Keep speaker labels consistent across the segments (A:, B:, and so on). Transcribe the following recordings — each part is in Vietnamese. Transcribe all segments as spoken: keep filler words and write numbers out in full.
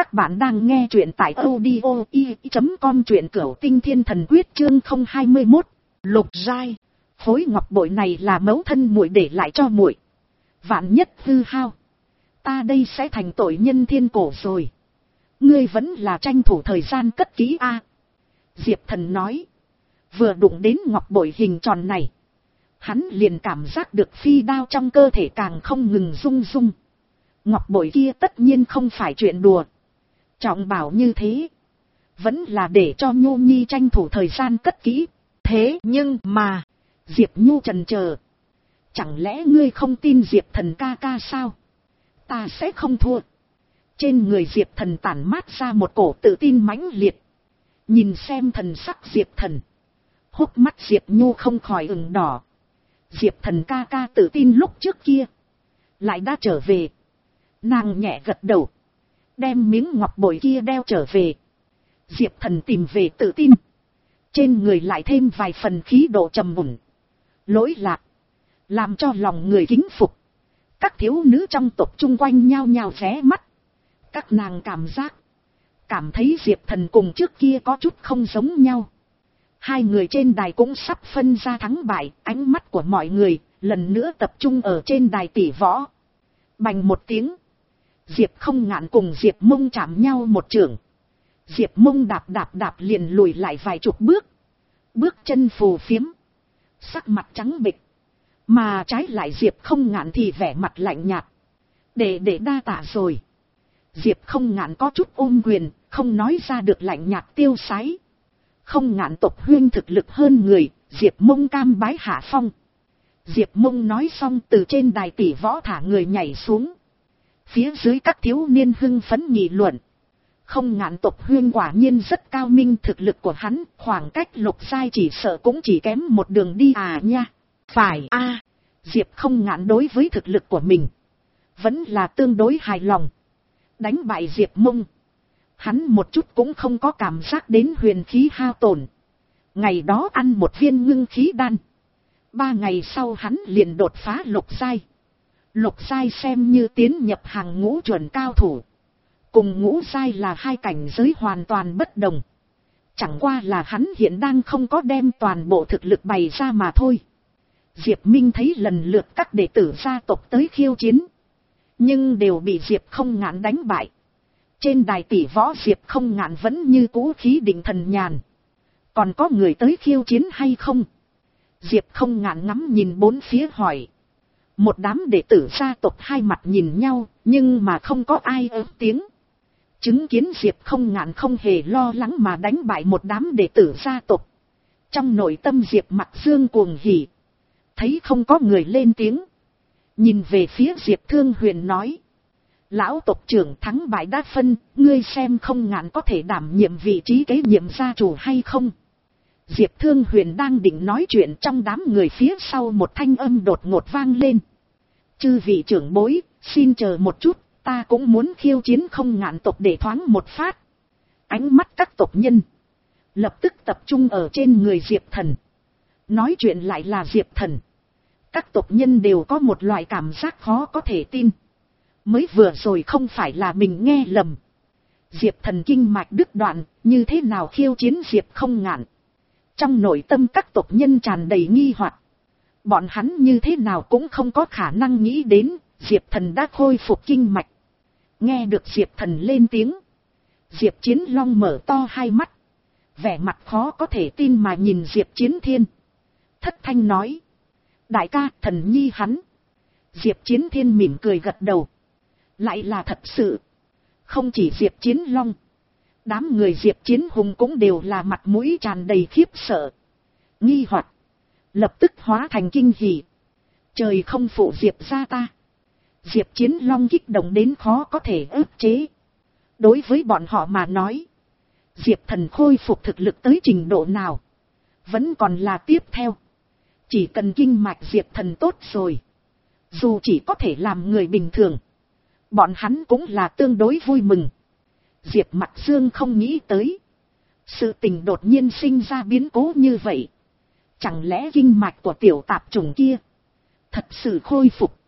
A: Các bạn đang nghe truyện tại audio i chấm com, truyện Cửu Tinh Thiên Thần Quyết chương không hai mốt. Lục giai, khối ngọc bội này là mẫu thân muội để lại cho muội. Vạn nhất hư hao, ta đây sẽ thành tội nhân thiên cổ rồi. Ngươi vẫn là tranh thủ thời gian cất kỹ a. Diệp Thần nói. Vừa đụng đến ngọc bội hình tròn này, hắn liền cảm giác được phi đao trong cơ thể càng không ngừng rung rung. Ngọc bội kia tất nhiên không phải chuyện đùa. Trọng bảo như thế, vẫn là để cho Nhu Nhi tranh thủ thời gian cất kỹ. Thế nhưng mà, Diệp Nhu chần chờ. Chẳng lẽ ngươi không tin Diệp Thần ca ca sao? Ta sẽ không thua. Trên người Diệp Thần tản mát ra một cổ tự tin mãnh liệt. Nhìn xem thần sắc Diệp Thần, hốc mắt Diệp Nhu không khỏi ửng đỏ. Diệp Thần ca ca tự tin lúc trước kia lại đã trở về. Nàng nhẹ gật đầu, đem miếng ngọc bội kia đeo trở về. Diệp Thần tìm về tự tin, trên người lại thêm vài phần khí độ trầm ổn, lỗi lạc, làm cho lòng người kính phục. Các thiếu nữ trong tộc chung quanh nhao nhao ré mắt. Các nàng cảm giác, cảm thấy Diệp Thần cùng trước kia có chút không giống nhau. Hai người trên đài cũng sắp phân ra thắng bại, ánh mắt của mọi người lần nữa tập trung ở trên đài tỷ võ. Bành một tiếng, Diệp Không Ngạn cùng Diệp Mông chạm nhau một chưởng. Diệp Mông đạp đạp đạp liền lùi lại vài chục bước, bước chân phù phiếm, sắc mặt trắng bệch. Mà trái lại Diệp Không Ngạn thì vẻ mặt lạnh nhạt. Để để đa tạ rồi. Diệp Không Ngạn có chút ôm quyền, không nói ra được lạnh nhạt tiêu sái. Không Ngạn tộc huyên thực lực hơn người, Diệp Mông cam bái hạ phong. Diệp Mông nói xong từ trên đài tỷ võ thả người nhảy xuống. Phía dưới các thiếu niên hưng phấn nghị luận. Không Ngạn tộc huyên quả nhiên rất cao minh, thực lực của hắn khoảng cách lục giai chỉ sợ cũng chỉ kém một đường đi à nha. Phải a. À, Diệp Không Ngạn đối với thực lực của mình vẫn là tương đối hài lòng. Đánh bại Diệp Mông, hắn một chút cũng không có cảm giác đến huyền khí hao tổn. Ngày đó ăn một viên ngưng khí đan, ba ngày sau hắn liền đột phá lục giai. Lục giai xem như tiến nhập hàng ngũ chuẩn cao thủ. Cùng ngũ giai là hai cảnh giới hoàn toàn bất đồng. Chẳng qua là hắn hiện đang không có đem toàn bộ thực lực bày ra mà thôi. Diệp Minh thấy lần lượt các đệ tử gia tộc tới khiêu chiến, nhưng đều bị Diệp Không Ngạn đánh bại. Trên đài tỷ võ Diệp Không Ngạn vẫn như cũ khí định thần nhàn. Còn có người tới khiêu chiến hay không? Diệp Không Ngạn ngắm nhìn bốn phía hỏi. Một đám đệ tử gia tộc hai mặt nhìn nhau, nhưng mà không có ai ớt tiếng. Chứng kiến Diệp Không Ngạn không hề lo lắng mà đánh bại một đám đệ tử gia tộc, trong nội tâm Diệp Mặc Dương cuồng hỉ. Thấy không có người lên tiếng, nhìn về phía Diệp Thương Huyền nói. Lão tộc trưởng thắng bại đã phân, ngươi xem Không Ngạn có thể đảm nhiệm vị trí kế nhiệm gia chủ hay không? Diệp Thương Huyền đang định nói chuyện, trong đám người phía sau một thanh âm đột ngột vang lên. Chư vị trưởng bối, xin chờ một chút, ta cũng muốn khiêu chiến Không Ngạn tộc để thoáng một phát. Ánh mắt các tộc nhân lập tức tập trung ở trên người Diệp Thần. Nói chuyện lại là Diệp Thần. Các tộc nhân đều có một loại cảm giác khó có thể tin. Mới vừa rồi không phải là mình nghe lầm. Diệp Thần kinh mạch đứt đoạn, như thế nào khiêu chiến Diệp Không Ngạn? Trong nội tâm các tộc nhân tràn đầy nghi hoặc. Bọn hắn như thế nào cũng không có khả năng nghĩ đến Diệp Thần đã khôi phục kinh mạch. Nghe được Diệp Thần lên tiếng, Diệp Chiến Long mở to hai mắt, vẻ mặt khó có thể tin mà nhìn Diệp Chiến Thiên. Thất thanh nói. Đại ca, Thần nhi hắn. Diệp Chiến Thiên mỉm cười gật đầu. Lại là thật sự. Không chỉ Diệp Chiến Long, đám người Diệp Chiến Hùng cũng đều là mặt mũi tràn đầy khiếp sợ, nghi hoặc, lập tức hóa thành kinh hỉ. Trời không phụ Diệp gia ta. Diệp Chiến Long kích động đến khó có thể ức chế. Đối với bọn họ mà nói, Diệp Thần khôi phục thực lực tới trình độ nào vẫn còn là tiếp theo. Chỉ cần kinh mạch Diệp Thần tốt rồi, dù chỉ có thể làm người bình thường, bọn hắn cũng là tương đối vui mừng. Diệp Mặc Dương không nghĩ tới sự tình đột nhiên sinh ra biến cố như vậy. Chẳng lẽ kinh mạch của tiểu tạp chủng kia thật sự khôi phục?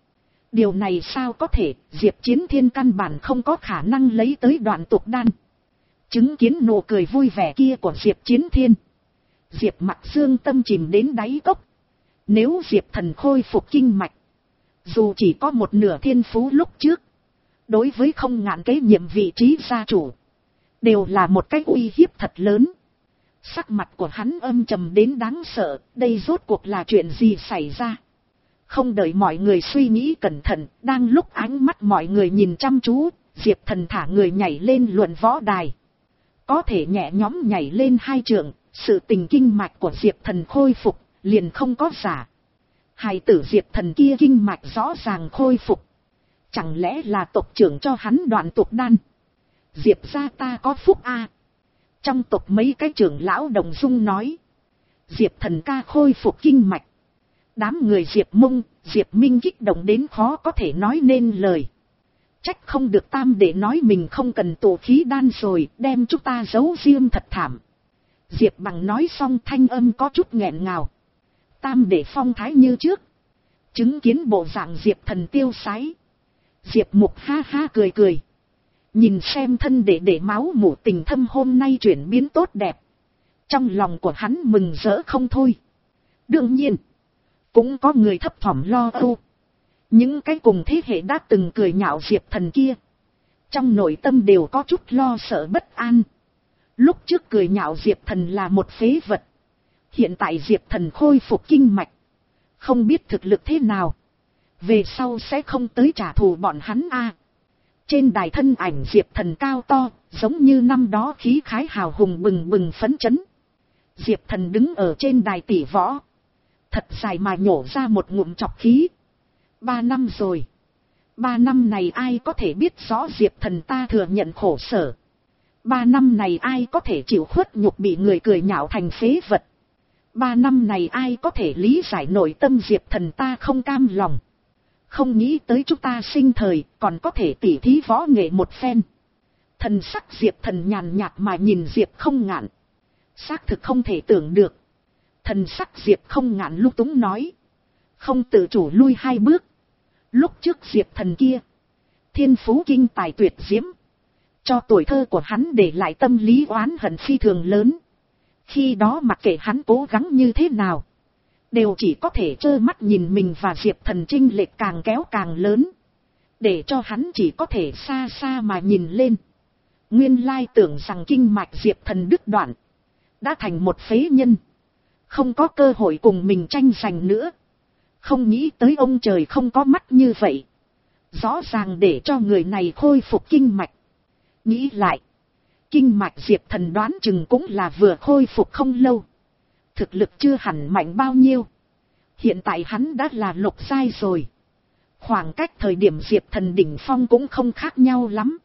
A: Điều này sao có thể, Diệp Chiến Thiên căn bản không có khả năng lấy tới đoạn tục đan. Chứng kiến nụ cười vui vẻ kia của Diệp Chiến Thiên, Diệp Mặc Dương tâm chìm đến đáy cốc. Nếu Diệp Thần khôi phục kinh mạch, dù chỉ có một nửa thiên phú lúc trước, đối với không ngạn kế nhiệm vị trí gia chủ, đều là một cái uy hiếp thật lớn. Sắc mặt của hắn âm trầm đến đáng sợ, đây rốt cuộc là chuyện gì xảy ra. Không đợi mọi người suy nghĩ cẩn thận, đang lúc ánh mắt mọi người nhìn chăm chú, Diệp Thần thả người nhảy lên luận võ đài. Có thể nhẹ nhõm nhảy lên hai trượng, sự tình kinh mạch của Diệp Thần khôi phục, liền không có giả. Hài tử Diệp Thần kia kinh mạch rõ ràng khôi phục. Chẳng lẽ là tộc trưởng cho hắn đoạn tục đan? Diệp gia ta có phúc a. Trong tộc mấy cái trưởng lão đồng dung nói. Diệp Thần ca khôi phục kinh mạch. Đám người Diệp Mông, Diệp Minh kích động đến khó có thể nói nên lời. Trách không được tam để nói mình không cần tụ khí đan rồi, đem chúng ta giấu riêng thật thảm. Diệp Bằng nói xong thanh âm có chút nghẹn ngào. Tam để phong thái như trước. Chứng kiến bộ dạng Diệp Thần tiêu sái. Diệp Mục ha ha cười cười. Nhìn xem thân để để máu mủ tình thâm hôm nay chuyển biến tốt đẹp. Trong lòng của hắn mừng rỡ không thôi. Đương nhiên, cũng có người thấp thỏm lo âu. Những cái cùng thế hệ đã từng cười nhạo Diệp Thần kia, trong nội tâm đều có chút lo sợ bất an. Lúc trước cười nhạo Diệp Thần là một phế vật. Hiện tại Diệp Thần khôi phục kinh mạch, không biết thực lực thế nào, về sau sẽ không tới trả thù bọn hắn a. Trên đài thân ảnh Diệp Thần cao to, giống như năm đó khí khái hào hùng bừng bừng phấn chấn. Diệp Thần đứng ở trên đài tỷ võ, thật dài mà nhổ ra một ngụm trọc khí. Ba năm rồi. Ba năm này ai có thể biết rõ Diệp Thần ta thừa nhận khổ sở. Ba năm này ai có thể chịu khuất nhục bị người cười nhạo thành phế vật. Ba năm này ai có thể lý giải nội tâm Diệp Thần ta không cam lòng. Không nghĩ tới chúng ta sinh thời còn có thể tỉ thí võ nghệ một phen. Thần sắc Diệp Thần nhàn nhạt mà nhìn Diệp Không Ngạn. Xác thực không thể tưởng được. Thần sắc Diệp Không Ngạn lúc túng nói. Không tự chủ lui hai bước. Lúc trước Diệp Thần kia, thiên phú kinh tài tuyệt diễm, cho tuổi thơ của hắn để lại tâm lý oán hận phi thường lớn. Khi đó mặc kệ hắn cố gắng như thế nào, đều chỉ có thể trơ mắt nhìn mình và Diệp Thần chênh lệch càng kéo càng lớn, để cho hắn chỉ có thể xa xa mà nhìn lên. Nguyên lai tưởng rằng kinh mạch Diệp Thần đứt đoạn, đã thành một phế nhân, không có cơ hội cùng mình tranh giành nữa. Không nghĩ tới ông trời không có mắt như vậy, rõ ràng để cho người này khôi phục kinh mạch. Nghĩ lại, kinh mạch Diệp Thần đoán chừng cũng là vừa khôi phục không lâu, thực lực chưa hẳn mạnh bao nhiêu. Hiện tại hắn đã là lục giai rồi, khoảng cách thời điểm Diệp Thần đỉnh phong cũng không khác nhau lắm.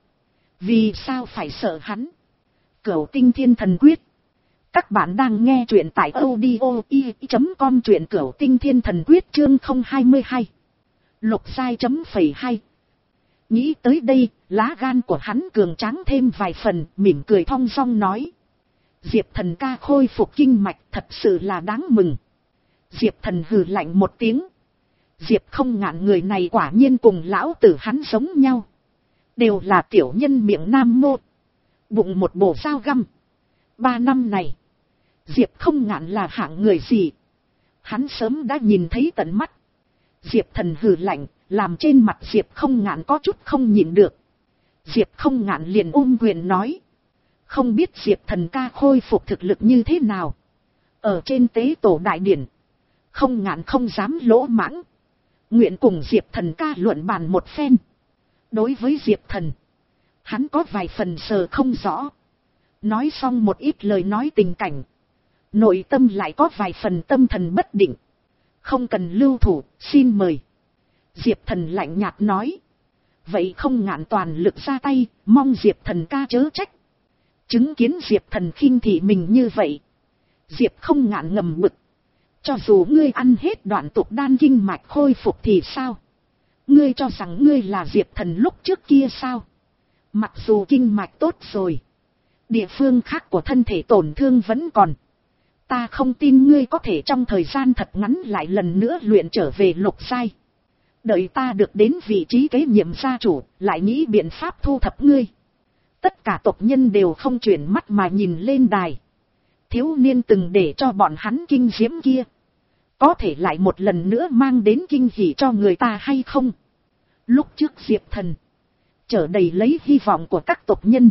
A: Vì sao phải sợ hắn? Cửu Tinh Thiên Thần Quyết. Các bạn đang nghe truyện tại audio i chấm com, truyện Cửu Tinh Thiên Thần Quyết chương không hai hai. Lục giai chấm phẩy hai. Nghĩ tới đây, lá gan của hắn cường tráng thêm vài phần, mỉm cười thong dong nói. Diệp Thần ca khôi phục kinh mạch thật sự là đáng mừng. Diệp Thần hừ lạnh một tiếng. Diệp Không Ngạn người này quả nhiên cùng lão tử hắn giống nhau. Đều là tiểu nhân miệng nam mô, bụng một bổ dao găm. Ba năm này, Diệp Không Ngạn là hạng người gì? Hắn sớm đã nhìn thấy tận mắt. Diệp Thần hừ lạnh, làm trên mặt Diệp Không Ngạn có chút không nhịn được. Diệp Không Ngạn liền ôm quyền nói. Không biết Diệp Thần ca khôi phục thực lực như thế nào? Ở trên tế tổ đại điển, Không Ngạn không dám lỗ mãng, nguyện cùng Diệp Thần ca luận bàn một phen. Đối với Diệp Thần, hắn có vài phần sờ không rõ. Nói xong một ít lời nói tình cảnh, nội tâm lại có vài phần tâm thần bất định. Không cần lưu thủ, xin mời. Diệp Thần lạnh nhạt nói. Vậy Không Ngạn toàn lực ra tay, mong Diệp Thần ca chớ trách. Chứng kiến Diệp Thần khinh thị mình như vậy, Diệp Không Ngạn ngầm bực. Cho dù ngươi ăn hết đoạn tục đan kinh mạch khôi phục thì sao? Ngươi cho rằng ngươi là Diệp Thần lúc trước kia sao? Mặc dù kinh mạch tốt rồi, địa phương khác của thân thể tổn thương vẫn còn. Ta không tin ngươi có thể trong thời gian thật ngắn lại lần nữa luyện trở về lục giai. Đợi ta được đến vị trí kế nhiệm gia chủ, lại nghĩ biện pháp thu thập ngươi. Tất cả tộc nhân đều không chuyển mắt mà nhìn lên đài. Thiếu niên từng để cho bọn hắn kinh diễm kia, có thể lại một lần nữa mang đến kinh hỉ cho người ta hay không? Lúc trước Diệp Thần chở đầy lấy hy vọng của các tộc nhân.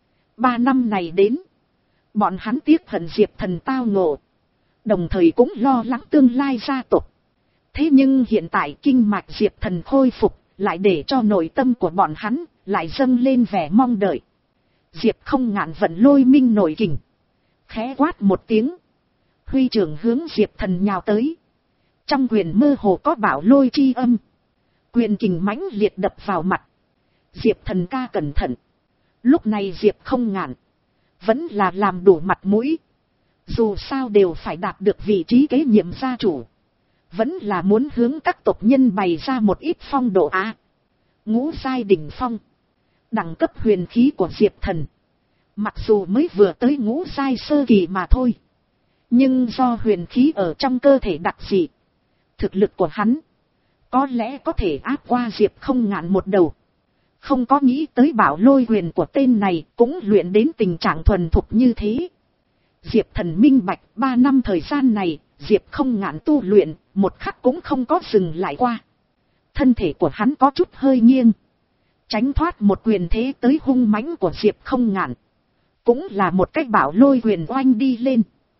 A: Ba năm này đến, bọn hắn tiếc hận Diệp Thần tao ngộ, đồng thời cũng lo lắng tương lai gia tộc. Thế nhưng hiện tại kinh mạch Diệp Thần khôi phục, lại để cho nội tâm của bọn hắn lại dâng lên vẻ mong đợi. Diệp Không Ngạn vận lôi minh nội kình, khẽ quát một tiếng, huy trưởng hướng Diệp Thần nhào tới. Trong quyền mơ hồ có bảo lôi chi âm, quyền kình mãnh liệt đập vào mặt. Diệp Thần ca cẩn thận. Lúc này Diệp Không Ngạn vẫn là làm đủ mặt mũi, dù sao đều phải đạt được vị trí kế nhiệm gia chủ, vẫn là muốn hướng các tộc nhân bày ra một ít phong độ á. Ngũ giai đỉnh phong, đẳng cấp huyền khí của Diệp Thần, mặc dù mới vừa tới ngũ giai sơ kỳ mà thôi, nhưng do huyền khí ở trong cơ thể đặc dị, thực lực của hắn có lẽ có thể áp qua Diệp Không Ngạn một đầu. Không có nghĩ tới bảo lôi quyền của tên này cũng luyện đến tình trạng thuần thục như thế. Diệp Thần minh bạch, ba năm thời gian này, Diệp Không Ngạn tu luyện, một khắc cũng không có dừng lại qua. Thân thể của hắn có chút hơi nghiêng, tránh thoát một quyền thế tới hung mãnh của Diệp Không Ngạn. Cũng là một cách bảo lôi quyền oanh đi lên.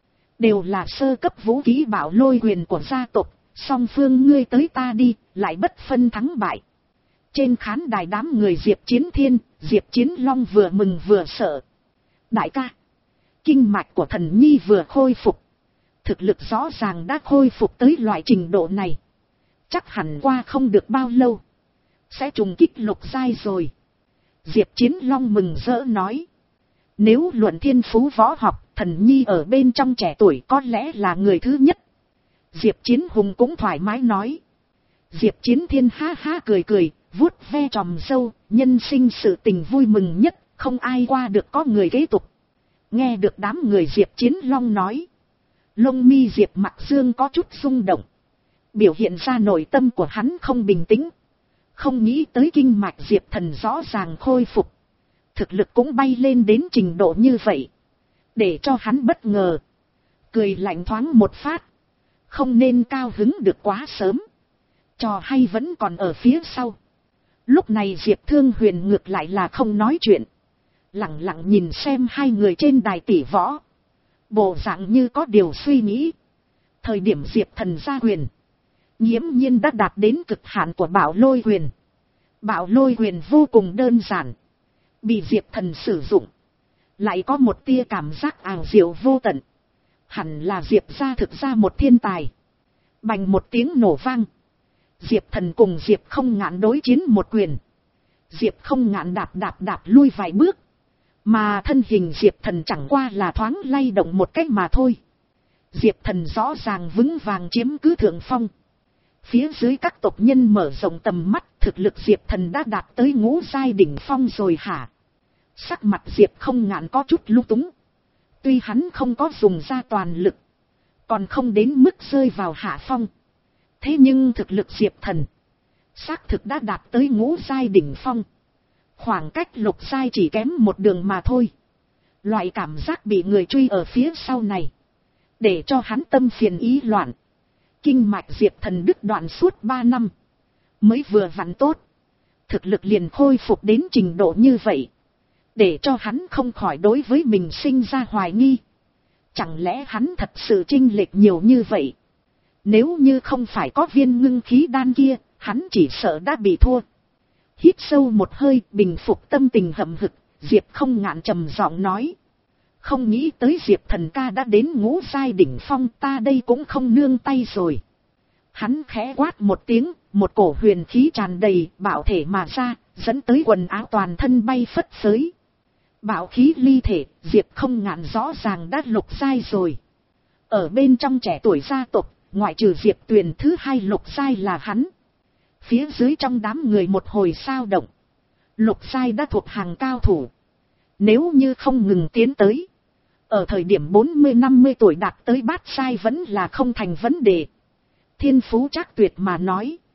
A: Đều là sơ cấp vũ khí bảo lôi quyền của gia tộc, song phương ngươi tới ta đi, lại bất phân thắng bại. Trên khán đài đám người Diệp Chiến Thiên, Diệp Chiến Long vừa mừng vừa sợ. Đại ca, kinh mạch của thần nhi vừa khôi phục, thực lực rõ ràng đã khôi phục tới loại trình độ này. Chắc hẳn qua không được bao lâu sẽ trùng kích lục giai rồi. Diệp Chiến Long mừng rỡ nói. Nếu luận thiên phú võ học, thần nhi ở bên trong trẻ tuổi có lẽ là người thứ nhất. Diệp Chiến Hùng cũng thoải mái nói. Diệp Chiến Thiên ha ha cười cười, vuốt ve tròm râu, nhân sinh sự tình vui mừng nhất, không ai qua được có người kế tục. Nghe được đám người Diệp Chiến Long nói, lông mi Diệp Mặc Dương có chút rung động, biểu hiện ra nội tâm của hắn không bình tĩnh. Không nghĩ tới kinh mạch Diệp Thần rõ ràng khôi phục, thực lực cũng bay lên đến trình độ như vậy, để cho hắn bất ngờ. Cười lạnh thoáng một phát, không nên cao hứng được quá sớm, trò hay vẫn còn ở phía sau. Lúc này Diệp Thương Huyền ngược lại là không nói chuyện, lặng lặng nhìn xem hai người trên đài tỷ võ, bộ dạng như có điều suy nghĩ. Thời điểm Diệp Thần ra quyền, nghiễm nhiên đã đạt đến cực hạn của bảo lôi quyền. Bảo lôi quyền vô cùng đơn giản, bị Diệp Thần sử dụng, lại có một tia cảm giác ảo diệu vô tận. Hẳn là Diệp ra thực ra một thiên tài. Bành một tiếng nổ vang, Diệp Thần cùng Diệp Không Ngạn đối chiến một quyền. Diệp Không Ngạn đạp đạp đạp lui vài bước, mà thân hình Diệp Thần chẳng qua là thoáng lay động một cách mà thôi. Diệp Thần rõ ràng vững vàng chiếm cứ thượng phong. Phía dưới các tộc nhân mở rộng tầm mắt, thực lực Diệp Thần đã đạt tới ngũ giai đỉnh phong rồi hả? Sắc mặt Diệp Không Ngạn có chút lung túng. Tuy hắn không có dùng ra toàn lực, còn không đến mức rơi vào hạ phong, thế nhưng thực lực Diệp Thần xác thực đã đạt tới ngũ giai đỉnh phong. Khoảng cách lục giai chỉ kém một đường mà thôi. Loại cảm giác bị người truy ở phía sau này, để cho hắn tâm phiền ý loạn. Kinh mạch Diệp Thần đứt đoạn suốt ba năm, mới vừa vặn tốt, thực lực liền khôi phục đến trình độ như vậy, để cho hắn không khỏi đối với mình sinh ra hoài nghi. Chẳng lẽ hắn thật sự chênh lệch nhiều như vậy? Nếu như không phải có viên ngưng khí đan kia, hắn chỉ sợ đã bị thua. Hít sâu một hơi, bình phục tâm tình hậm hực, Diệp Không Ngạn trầm giọng nói. Không nghĩ tới Diệp Thần ca đã đến ngũ giai đỉnh phong, ta đây cũng không nương tay rồi. Hắn khẽ quát một tiếng, một cổ huyền khí tràn đầy, bạo thể mà ra, dẫn tới quần áo toàn thân bay phất phới. Bạo khí ly thể, Diệp Không Ngạn rõ ràng đã lục giai rồi. Ở bên trong trẻ tuổi gia tộc, ngoại trừ Diệp Tuyền thứ hai lục giai là hắn. Phía dưới trong đám người một hồi sao động. Lục giai đã thuộc hàng cao thủ. Nếu như không ngừng tiến tới, ở thời điểm bốn mươi năm mươi tuổi đạt tới bát giai vẫn là không thành vấn đề. Thiên phú chắc tuyệt mà nói,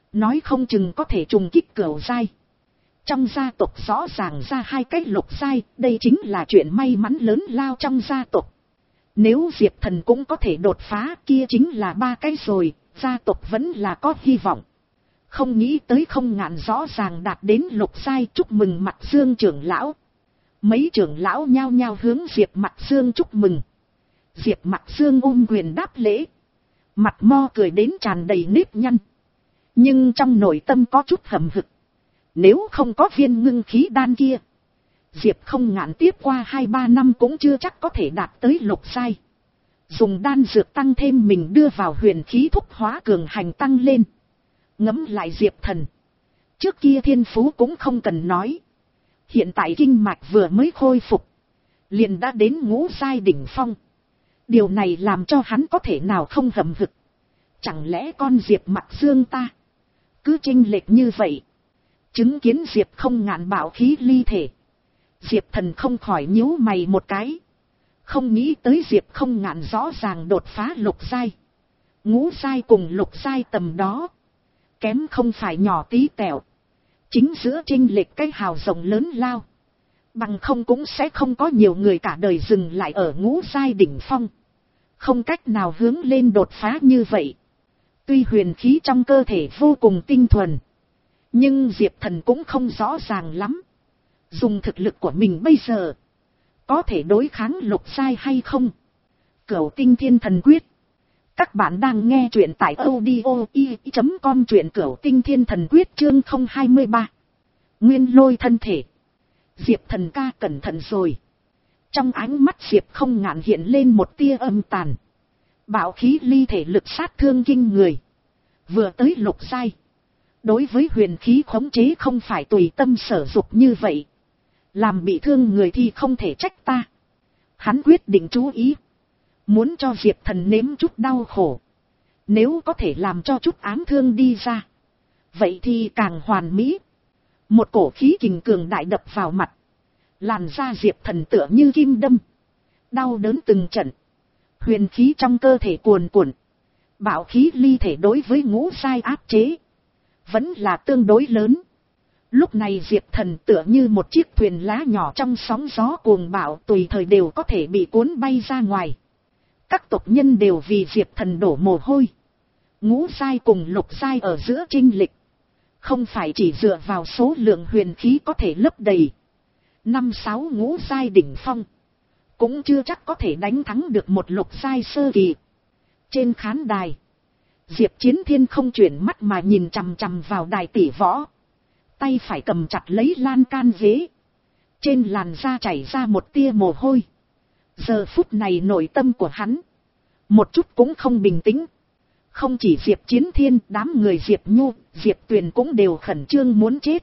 A: nói không chừng có thể trùng kích cửu giai. Trong gia tộc rõ ràng ra hai cái lục giai, đây chính là chuyện may mắn lớn lao trong gia tộc. Nếu Diệp Thần cũng có thể đột phá, kia chính là ba cái rồi, gia tộc vẫn là có hy vọng. Không nghĩ tới Không Ngạn rõ ràng đạt đến lục giai, chúc mừng Mặc Dương trưởng lão. Mấy trưởng lão nhao nhao hướng Diệp Mặc Dương chúc mừng. Diệp Mặc Dương ôm quyền đáp lễ, mặt mo cười đến tràn đầy nếp nhăn, nhưng trong nội tâm có chút hầm hực. Nếu không có viên ngưng khí đan kia, Diệp Không Ngạn tiếp qua hai ba năm cũng chưa chắc có thể đạt tới lục giai. Dùng đan dược tăng thêm mình đưa vào huyền khí thúc hóa cường hành tăng lên. Ngẫm lại Diệp Thần, trước kia thiên phú cũng không cần nói, hiện tại kinh mạch vừa mới khôi phục, liền đã đến ngũ giai đỉnh phong. Điều này làm cho hắn có thể nào không hầm hực. Chẳng lẽ con Diệp Mặc Dương ta cứ chênh lệch như vậy? Chứng kiến Diệp Không Ngạn bạo khí ly thể, Diệp Thần không khỏi nhíu mày một cái. Không nghĩ tới Diệp Không Ngạn rõ ràng đột phá lục giai. Ngũ giai cùng lục giai tầm đó, kém không phải nhỏ tí tẹo. Chính giữa chênh lệch cái hào rộng lớn lao. Bằng không cũng sẽ không có nhiều người cả đời dừng lại ở ngũ giai đỉnh phong. Không cách nào hướng lên đột phá như vậy. Tuy huyền khí trong cơ thể vô cùng tinh thuần, nhưng Diệp Thần cũng không rõ ràng lắm. Dùng thực lực của mình bây giờ, có thể đối kháng lục giai hay không? Cửu Tinh Thiên Thần Quyết. Các bạn đang nghe truyện tại audio i chấm com, truyện Cửu Tinh Thiên Thần Quyết chương không hai ba. Nguyên Lôi thân thể. Diệp Thần ca cẩn thận rồi. Trong ánh mắt Diệp Không Ngạn hiện lên một tia âm tàn. Bạo khí ly thể lực sát thương kinh người. Vừa tới lục giai, đối với huyền khí khống chế không phải tùy tâm sở dục như vậy. Làm bị thương người thì không thể trách ta. Hắn quyết định chú ý, muốn cho Diệp Thần nếm chút đau khổ. Nếu có thể làm cho chút ám thương đi ra, vậy thì càng hoàn mỹ. Một cổ khí kình cường đại đập vào mặt, làn da Diệp Thần tựa như kim đâm, đau đớn từng trận. Huyền khí trong cơ thể cuồn cuộn. Bạo khí ly thể đối với ngũ giai áp chế vẫn là tương đối lớn. Lúc này Diệp Thần tựa như một chiếc thuyền lá nhỏ trong sóng gió cuồng bạo, tùy thời đều có thể bị cuốn bay ra ngoài. Các tộc nhân đều vì Diệp Thần đổ mồ hôi. Ngũ giai cùng lục giai ở giữa chênh lệch, không phải chỉ dựa vào số lượng huyền khí có thể lấp đầy. Năm sáu ngũ giai đỉnh phong, cũng chưa chắc có thể đánh thắng được một lục giai sơ kỳ. Trên khán đài, Diệp Chiến Thiên không chuyển mắt mà nhìn chằm chằm vào đài tỷ võ. Tay phải cầm chặt lấy lan can ghế. Trên làn da chảy ra một tia mồ hôi. Giờ phút này nội tâm của hắn một chút cũng không bình tĩnh. Không chỉ Diệp Chiến Thiên, đám người Diệp Nhu, Diệp Tuyền cũng đều khẩn trương muốn chết.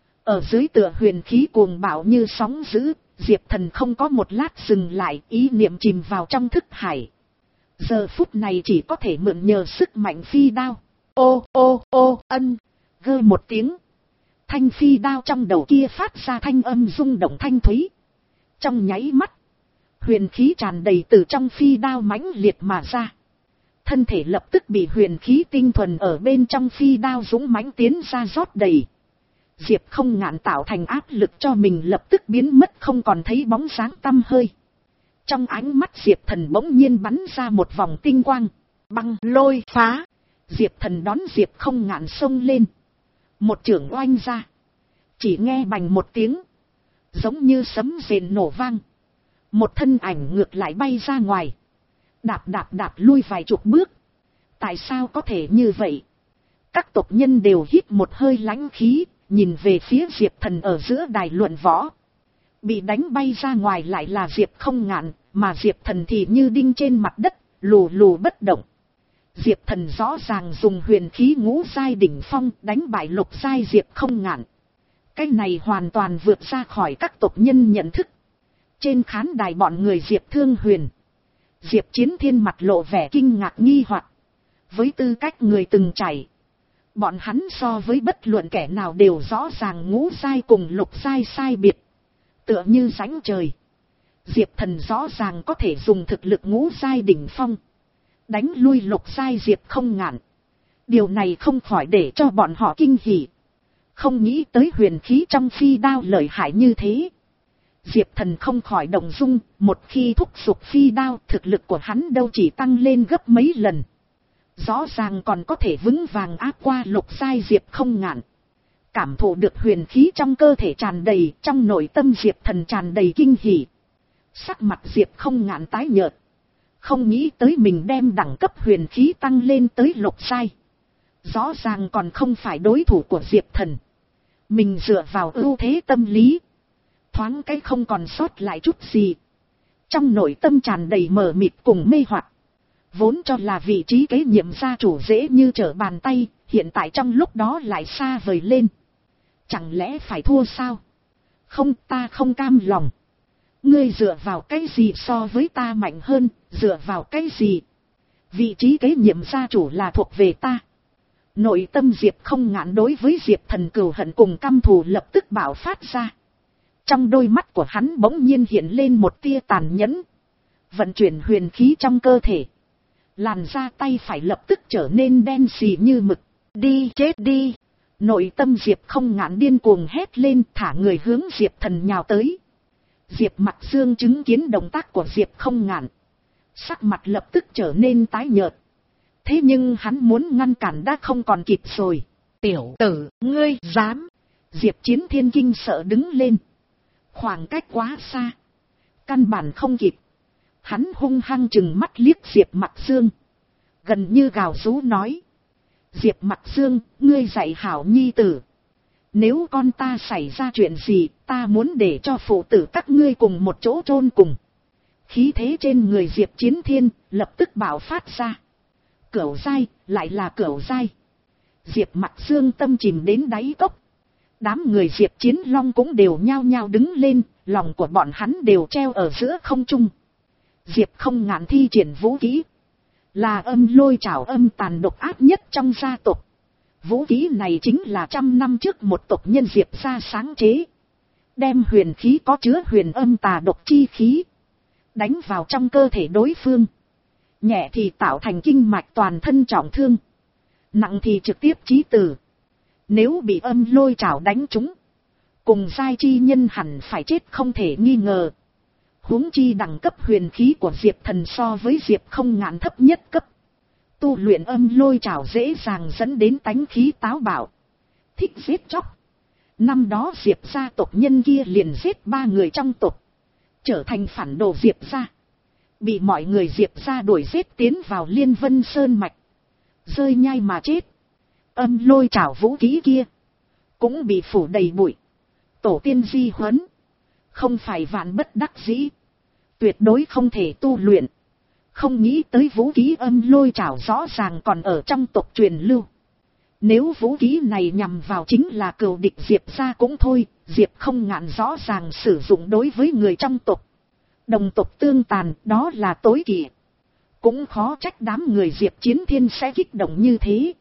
A: Ở dưới tựa huyền khí cuồng bạo như sóng dữ, Diệp Thần không có một lát dừng lại, ý niệm chìm vào trong thức hải. Giờ phút này chỉ có thể mượn nhờ sức mạnh phi đao. Ô ô ô ân, gơ một tiếng. Thanh phi đao trong đầu kia phát ra thanh âm rung động thanh thúy. Trong nháy mắt, huyền khí tràn đầy từ trong phi đao mãnh liệt mà ra. Thân thể lập tức bị huyền khí tinh thuần ở bên trong phi đao dũng mãnh tiến ra rót đầy. Diệp Không Ngạn tạo thành áp lực cho mình lập tức biến mất, không còn thấy bóng dáng tăm hơi. Trong ánh mắt Diệp Thần bỗng nhiên bắn ra một vòng tinh quang. Băng lôi phá. Diệp Thần đón Diệp Không Ngạn xông lên. Một chưởng oanh ra. Chỉ nghe bành một tiếng, giống như sấm rền nổ vang. Một thân ảnh ngược lại bay ra ngoài. Đạp đạp đạp lui vài chục bước. Tại sao có thể như vậy? Các tộc nhân đều hít một hơi lãnh khí, nhìn về phía Diệp Thần ở giữa đài luận võ. Bị đánh bay ra ngoài lại là Diệp Không Ngạn, mà Diệp Thần thì như đinh trên mặt đất, lù lù bất động. Diệp Thần rõ ràng dùng huyền khí ngũ giai đỉnh phong đánh bại lục giai Diệp Không Ngạn. Cái này hoàn toàn vượt ra khỏi các tộc nhân nhận thức. Trên khán đài bọn người Diệp Thương Huyền, Diệp Chiến Thiên mặt lộ vẻ kinh ngạc nghi hoặc. Với tư cách người từng trải, bọn hắn so với bất luận kẻ nào đều rõ ràng ngũ giai cùng lục giai sai biệt. Tựa như rãnh trời, Diệp Thần rõ ràng có thể dùng thực lực ngũ giai đỉnh phong đánh lui lục giai Diệp Không Ngạn. Điều này không khỏi để cho bọn họ kinh hỉ. Không nghĩ tới huyền khí trong phi đao lợi hại như thế. Diệp Thần không khỏi động dung, một khi thúc giục phi đao, thực lực của hắn đâu chỉ tăng lên gấp mấy lần. Rõ ràng còn có thể vững vàng áp qua lục giai Diệp Không Ngạn. Cảm thụ được huyền khí trong cơ thể tràn đầy, trong nội tâm Diệp Thần tràn đầy kinh hỉ. Sắc mặt Diệp Không Ngạn tái nhợt. Không nghĩ tới mình đem đẳng cấp huyền khí tăng lên tới lục giai. Rõ ràng còn không phải đối thủ của Diệp Thần. Mình dựa vào ưu thế tâm lý. Thoáng cái không còn sót lại chút gì. Trong nội tâm tràn đầy mờ mịt cùng mê hoặc. Vốn cho là vị trí kế nhiệm gia chủ dễ như trở bàn tay, hiện tại trong lúc đó lại xa vời lên. Chẳng lẽ phải thua sao? Không, ta không cam lòng. Ngươi dựa vào cái gì so với ta mạnh hơn, dựa vào cái gì? Vị trí kế nhiệm gia chủ là thuộc về ta. Nội tâm Diệp Không Ngạn đối với Diệp Thần cừu hận cùng căm thù lập tức bạo phát ra. Trong đôi mắt của hắn bỗng nhiên hiện lên một tia tàn nhẫn. Vận chuyển huyền khí trong cơ thể. Làn da tay phải lập tức trở nên đen xì như mực. Đi chết đi. Nội tâm Diệp Không Ngạn điên cuồng hét lên, thả người hướng Diệp Thần nhào tới. Diệp Mặc Dương chứng kiến động tác của Diệp Không Ngạn. Sắc mặt lập tức trở nên tái nhợt. Thế nhưng hắn muốn ngăn cản đã không còn kịp rồi. Tiểu tử, ngươi dám. Diệp Chiến Thiên kinh sợ đứng lên. Khoảng cách quá xa. Căn bản không kịp. Hắn hung hăng chừng mắt liếc Diệp Mặc Dương. Gần như gào rú nói. Diệp Mặc Dương, ngươi dạy hảo nhi tử. Nếu con ta xảy ra chuyện gì, ta muốn để cho phụ tử các ngươi cùng một chỗ chôn cùng. Khí thế trên người Diệp Chiến Thiên lập tức bạo phát ra. Cửu giai, lại là cửu giai. Diệp Mặc Dương tâm chìm đến đáy cốc. Đám người Diệp Chiến Long cũng đều nhao nhao đứng lên, lòng của bọn hắn đều treo ở giữa không trung. Diệp Không Ngạn thi triển vũ kỹ. Là âm lôi trảo âm tàn độc ác nhất trong gia tộc. Vũ kỹ này chính là trăm năm trước một tộc nhân Diệp gia sáng chế. Đem huyền khí có chứa huyền âm tà độc chi khí. Đánh vào trong cơ thể đối phương. Nhẹ thì tạo thành kinh mạch toàn thân trọng thương. Nặng thì trực tiếp chí tử. Nếu bị âm lôi trảo đánh trúng. Cùng giai chi nhân hẳn phải chết không thể nghi ngờ. Huống chi đẳng cấp huyền khí của Diệp Thần so với Diệp Không Ngạn thấp nhất cấp. Tu luyện âm lôi trảo dễ dàng dẫn đến tánh khí táo bạo. Thích giết chóc. Năm đó Diệp gia tộc nhân kia liền giết ba người trong tộc. Trở thành phản đồ Diệp gia. Bị mọi người Diệp gia đuổi giết tiến vào Liên Vân Sơn Mạch. Rơi nhai mà chết. Âm lôi trảo vũ kỹ kia. Cũng bị phủ đầy bụi. Tổ tiên di huấn. Không phải vạn bất đắc dĩ. Tuyệt đối không thể tu luyện. Không nghĩ tới vũ khí âm lôi trảo rõ ràng còn ở trong tộc truyền lưu. Nếu vũ khí này nhằm vào chính là cừu địch Diệp gia cũng thôi. Diệp Không Ngạn rõ ràng sử dụng đối với người trong tộc. Đồng tộc tương tàn đó là tối kỵ. Cũng khó trách đám người Diệp Chiến Thiên sẽ kích động như thế.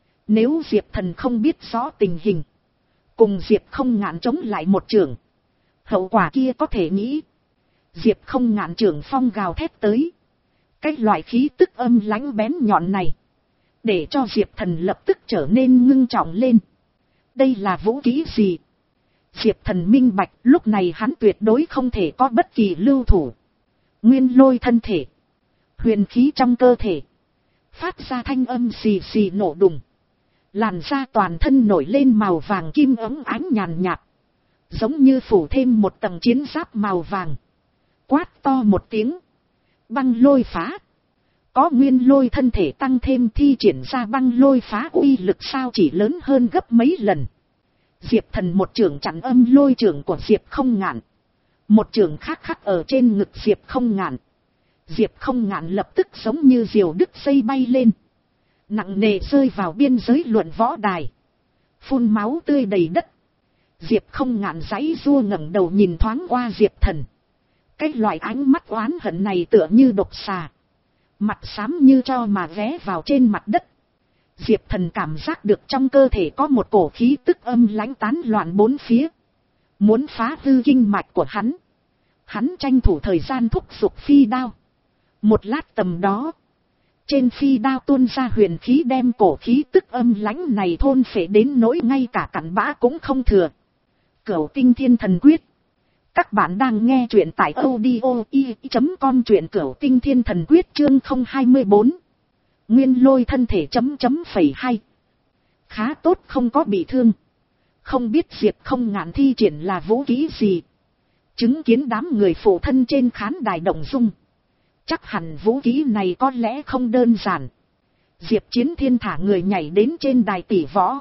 A: Nếu Diệp Thần không biết rõ tình hình. Cùng Diệp Không Ngạn chống lại một trường. Hậu quả kia có thể nghĩ. Diệp Không Ngạn trưởng phong gào thét tới. Cái loại khí tức âm lãnh bén nhọn này. Để cho Diệp Thần lập tức trở nên ngưng trọng lên. Đây là vũ khí gì? Diệp Thần minh bạch lúc này hắn tuyệt đối không thể có bất kỳ lưu thủ. Nguyên lôi thân thể. Huyền khí trong cơ thể. Phát ra thanh âm xì xì nổ đùng. Làn da toàn thân nổi lên màu vàng kim óng ánh nhàn nhạt. Giống như phủ thêm một tầng chiến giáp màu vàng. Quát to một tiếng. Băng lôi phá. Có nguyên lôi thân thể tăng thêm thi triển ra băng lôi phá uy lực sao chỉ lớn hơn gấp mấy lần. Diệp Thần một trường chặn âm lôi trường của Diệp Không Ngạn. Một trường khác khắc ở trên ngực Diệp Không Ngạn. Diệp Không Ngạn lập tức giống như diều đứt dây bay lên. Nặng nề rơi vào biên giới luận võ đài. Phun máu tươi đầy đất. Diệp Không Ngạn giãy giụa ngẩng đầu nhìn thoáng qua Diệp Thần. Cái loại ánh mắt oán hận này tựa như độc xà. Mặt xám như cho mà ghé vào trên mặt đất. Diệp Thần cảm giác được trong cơ thể có một cổ khí tức âm lãnh tán loạn bốn phía. Muốn phá hư kinh mạch của hắn. Hắn tranh thủ thời gian thúc giục phi đao. Một lát tầm đó. trên phi đao tuôn ra huyền khí đem cổ khí tức âm lãnh này thôn phệ đến nỗi ngay cả cặn bã cũng không thừa. Cửu Tinh Thiên Thần Quyết. Các bạn đang nghe truyện tại audio i chấm com, truyện Cửu Tinh Thiên Thần Quyết chương không hai bốn. Nguyên lôi thân thể chấm chấm phẩy hai. Khá tốt không có bị thương. Không biết Diệp Không Ngạn thi triển là vũ khí gì. Chứng kiến đám người phụ thân trên khán đài động dung. Chắc hẳn vũ khí này có lẽ không đơn giản. Diệp Chiến Thiên thả người nhảy đến trên đài tỷ võ.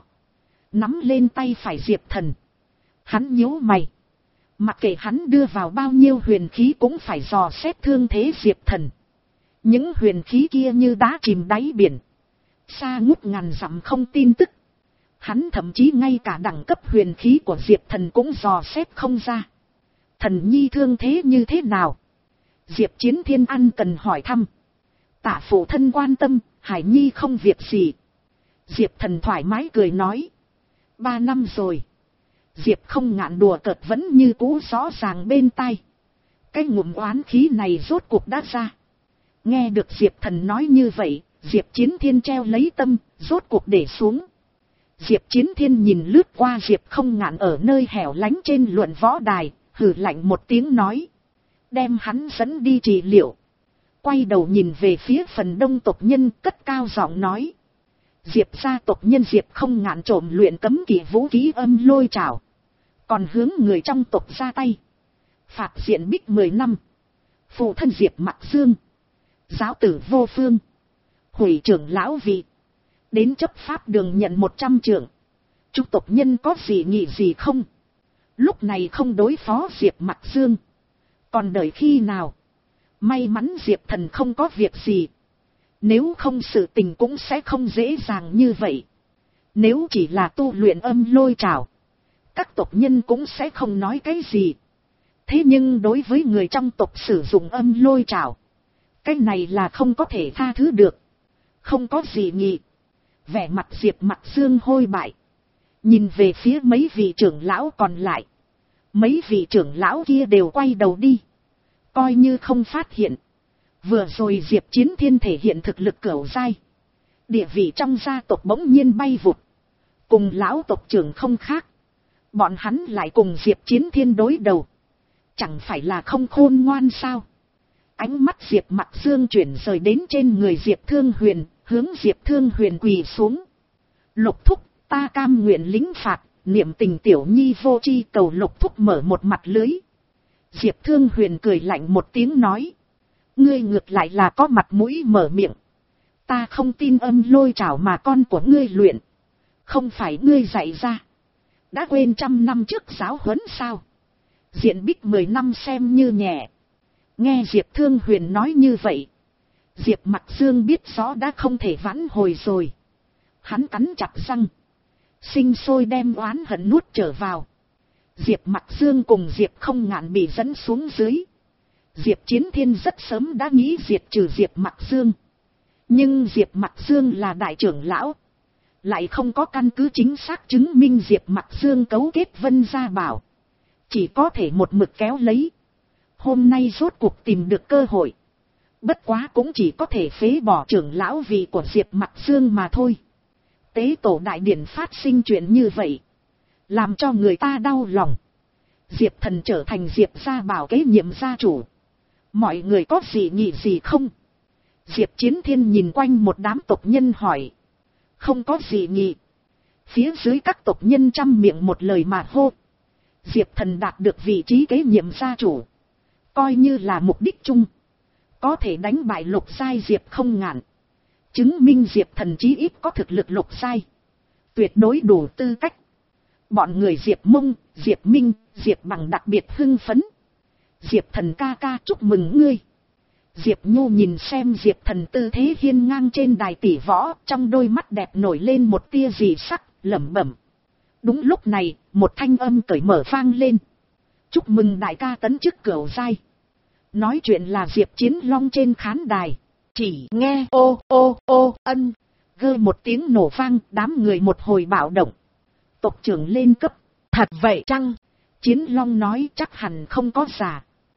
A: Nắm lên tay phải Diệp Thần. Hắn nhíu mày. Mặc kệ hắn đưa vào bao nhiêu huyền khí cũng phải dò xét thương thế Diệp Thần. Những huyền khí kia như đá chìm đáy biển. Xa ngút ngàn dặm không tin tức. Hắn thậm chí ngay cả đẳng cấp huyền khí của Diệp Thần cũng dò xét không ra. Thần nhi thương thế như thế nào? Diệp Chiến Thiên ăn cần hỏi thăm. Tạ phụ thân quan tâm, Hải Nhi không việc gì. Diệp Thần thoải mái cười nói. Ba năm rồi. Diệp Không Ngạn đùa cợt vẫn như cũ rõ ràng bên tai. Cái ngụm oán khí này rốt cuộc đã ra. Nghe được Diệp Thần nói như vậy, Diệp Chiến Thiên treo lấy tâm, rốt cuộc để xuống. Diệp Chiến Thiên nhìn lướt qua Diệp Không Ngạn ở nơi hẻo lánh trên luận võ đài, hừ lạnh một tiếng nói. Đem hắn dẫn đi trị liệu. Quay đầu nhìn về phía phần đông tộc nhân, cất cao giọng nói. Diệp gia tộc nhân Diệp Không Ngạn trộm luyện cấm kỵ vũ khí âm lôi trảo. Còn hướng người trong tộc ra tay. Phạt diện bích mười năm. Phụ thân Diệp Mặc Dương. Giáo tử Vô Phương. Hủy trưởng lão vị. Đến chấp pháp đường nhận một trăm trượng. Chúc tộc nhân có gì nghị gì không? Lúc này không đối phó Diệp Mặc Dương. Còn đợi khi nào? May mắn Diệp Thần không có việc gì. Nếu không sự tình cũng sẽ không dễ dàng như vậy. Nếu chỉ là tu luyện âm lôi trảo, các tộc nhân cũng sẽ không nói cái gì. Thế nhưng đối với người trong tộc sử dụng âm lôi trảo, cái này là không có thể tha thứ được. Không có gì nghị. Vẻ mặt Diệp Mặc Dương hôi bại. Nhìn về phía mấy vị trưởng lão còn lại. Mấy vị trưởng lão kia đều quay đầu đi. Coi như không phát hiện. Vừa rồi Diệp Chiến Thiên thể hiện thực lực cửu giai. Địa vị trong gia tộc bỗng nhiên bay vụt. Cùng lão tộc trưởng không khác. Bọn hắn lại cùng Diệp Chiến Thiên đối đầu. Chẳng phải là không khôn ngoan sao? Ánh mắt Diệp Mặc Dương chuyển rời đến trên người Diệp Thương Huyền, hướng Diệp Thương Huyền quỳ xuống. Lục thúc, ta cam nguyện lính phạt, niệm tình tiểu nhi vô chi, cầu Lục thúc mở một mặt lưới. Diệp Thương Huyền cười lạnh một tiếng nói. Ngươi ngược lại là có mặt mũi mở miệng. Ta không tin âm lôi trảo mà con của ngươi luyện. Không phải ngươi dạy ra. Đã quên trăm năm trước giáo huấn sao? Diện bích mười năm xem như nhẹ. Nghe Diệp Thương Huyền nói như vậy. Diệp Mặc Dương biết rõ đã không thể vãn hồi rồi. Hắn cắn chặt răng. Sinh sôi đem oán hận nuốt trở vào. Diệp Mặc Dương cùng Diệp Không Ngạn bị dẫn xuống dưới. Diệp Chiến Thiên rất sớm đã nghĩ diệt trừ Diệp Mặc Dương. Nhưng Diệp Mặc Dương là đại trưởng lão. Lại không có căn cứ chính xác chứng minh Diệp Mặc Dương cấu kết Vân Gia Bảo. Chỉ có thể một mực kéo lấy. Hôm nay rốt cuộc tìm được cơ hội. Bất quá cũng chỉ có thể phế bỏ trưởng lão vị của Diệp Mặc Dương mà thôi. Tế tổ đại điển phát sinh chuyện như vậy. Làm cho người ta đau lòng. Diệp Thần trở thành Diệp Gia Bảo kế nhiệm gia chủ. Mọi người có gì nghĩ gì không? Diệp Chiến Thiên nhìn quanh một đám tộc nhân hỏi. Không có gì nghĩ. Phía dưới các tộc nhân trăm miệng một lời mà hô. Diệp Thần đạt được vị trí kế nhiệm gia chủ. Coi như là mục đích chung. Có thể đánh bại lục giai Diệp Không Ngạn. Chứng minh Diệp Thần chí ít có thực lực lục giai. Tuyệt đối đủ tư cách. Bọn người Diệp Mông, Diệp Minh, Diệp Bằng đặc biệt hưng phấn. Diệp Thần ca ca chúc mừng ngươi. Diệp Nhu nhìn xem Diệp Thần tư thế hiên ngang trên đài tỷ võ, trong đôi mắt đẹp nổi lên một tia dị sắc, lẩm bẩm. Đúng lúc này, một thanh âm cởi mở vang lên. Chúc mừng đại ca tấn chức cửu giai. Nói chuyện là Diệp Chiến Long trên khán đài. Chỉ nghe ô ô ô ân, gơ một tiếng nổ vang, đám người một hồi bạo động. Tộc trưởng lên cấp. Thật vậy chăng? Chiến Long nói chắc hẳn không có giả.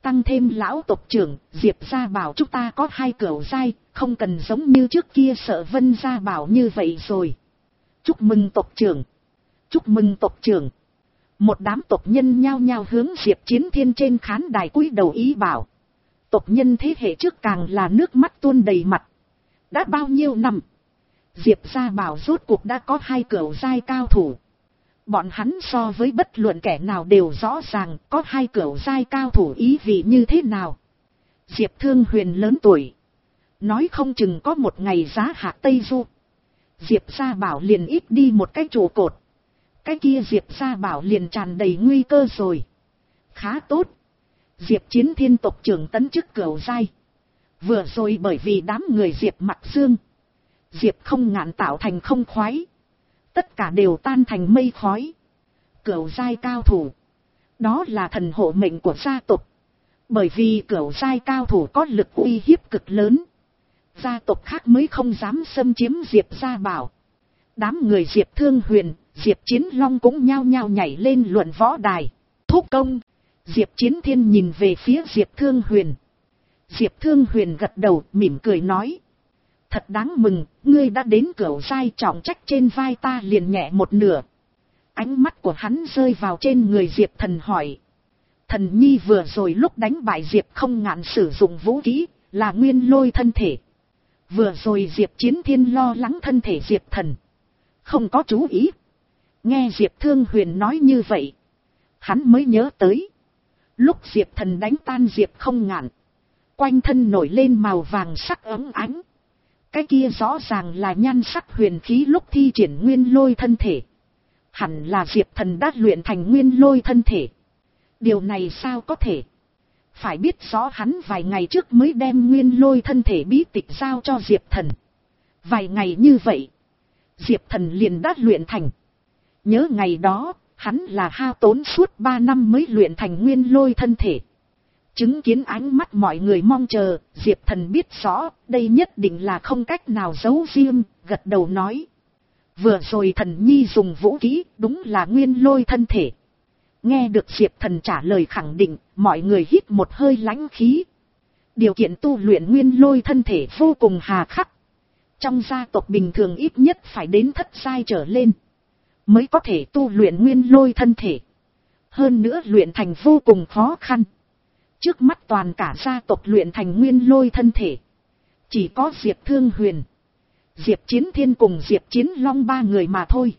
A: tăng thêm lão tộc trưởng, Diệp gia bảo chúng ta có hai cửu giai, không cần giống như trước kia sợ Vân gia bảo như vậy rồi. Chúc mừng tộc trưởng. Chúc mừng tộc trưởng. Một đám tộc nhân nhao nhao hướng Diệp Chiến Thiên trên khán đài cúi đầu ý bảo. Tộc nhân thế hệ trước càng là nước mắt tuôn đầy mặt. Đã bao nhiêu năm, Diệp gia bảo rốt cuộc đã có hai cửu giai cao thủ. Bọn hắn so với bất luận kẻ nào đều rõ ràng có hai cửu giai cao thủ ý vị như thế nào. Diệp Thương Huyền lớn tuổi, nói không chừng có một ngày giá hạ Tây Du, Diệp gia bảo liền ít đi một cái trụ cột. Cái kia Diệp gia bảo liền tràn đầy nguy cơ rồi. Khá tốt, Diệp Chiến Thiên tộc trưởng tấn chức cửu giai. Vừa rồi bởi vì đám người Diệp Mặc Dương, Diệp Không Ngạn tạo thành không khoái, tất cả đều tan thành mây khói. Cửu giai cao thủ, đó là thần hộ mệnh của gia tộc. Bởi vì cửu giai cao thủ có lực uy hiếp cực lớn, gia tộc khác mới không dám xâm chiếm Diệp gia bảo. Đám người Diệp Thương Huyền, Diệp Chiến Long cũng nhao nhao nhảy lên luận võ đài. Thúc công. Diệp Chiến Thiên nhìn về phía Diệp Thương Huyền. Diệp Thương Huyền gật đầu mỉm cười nói. Thật đáng mừng, ngươi đã đến cửu giai, trọng trách trên vai ta liền nhẹ một nửa. Ánh mắt của hắn rơi vào trên người Diệp Thần hỏi. Thần nhi vừa rồi lúc đánh bại Diệp Không Ngạn sử dụng vũ khí, là nguyên lôi thân thể. Vừa rồi Diệp Chiến Thiên lo lắng thân thể Diệp Thần, không có chú ý. Nghe Diệp Thương Huyền nói như vậy, hắn mới nhớ tới. Lúc Diệp Thần đánh tan Diệp Không Ngạn, quanh thân nổi lên màu vàng sắc ấm ánh. Cái kia rõ ràng là nhan sắc huyền khí lúc thi triển nguyên lôi thân thể. Hẳn là Diệp Thần đã luyện thành nguyên lôi thân thể. Điều này sao có thể? Phải biết rõ hắn vài ngày trước mới đem nguyên lôi thân thể bí tịch giao cho Diệp Thần. Vài ngày như vậy, Diệp Thần liền đã luyện thành. Nhớ ngày đó, hắn là hao tốn suốt ba năm mới luyện thành nguyên lôi thân thể. Chứng kiến ánh mắt mọi người mong chờ, Diệp Thần biết rõ, đây nhất định là không cách nào giấu riêng, gật đầu nói. Vừa rồi thần nhi dùng vũ khí, đúng là nguyên lôi thân thể. Nghe được Diệp Thần trả lời khẳng định, mọi người hít một hơi lãnh khí. Điều kiện tu luyện nguyên lôi thân thể vô cùng hà khắc. Trong gia tộc bình thường ít nhất phải đến thất giai trở lên, mới có thể tu luyện nguyên lôi thân thể. Hơn nữa luyện thành vô cùng khó khăn. Trước mắt toàn cả gia tộc luyện thành nguyên lôi thân thể, chỉ có Diệp Thương Huyền, Diệp Chiến Thiên cùng Diệp Chiến Long ba người mà thôi.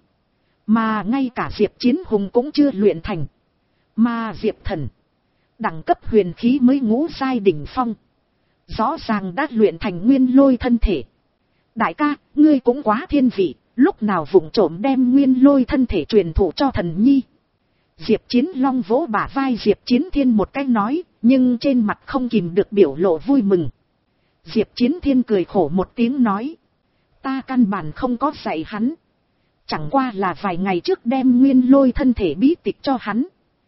A: Mà ngay cả Diệp Chiến Hùng cũng chưa luyện thành. Mà Diệp Thần, đẳng cấp huyền khí mới ngũ giai đỉnh phong, rõ ràng đã luyện thành nguyên lôi thân thể. Đại ca, ngươi cũng quá thiên vị, lúc nào vụng trộm đem nguyên lôi thân thể truyền thụ cho thần nhi. Diệp Chiến Long vỗ bả vai Diệp Chiến Thiên một cái nói, nhưng trên mặt không kìm được biểu lộ vui mừng. Diệp Chiến Thiên cười khổ một tiếng nói, ta căn bản không có dạy hắn. Chẳng qua là vài ngày trước đem nguyên lôi thân thể bí tịch cho hắn.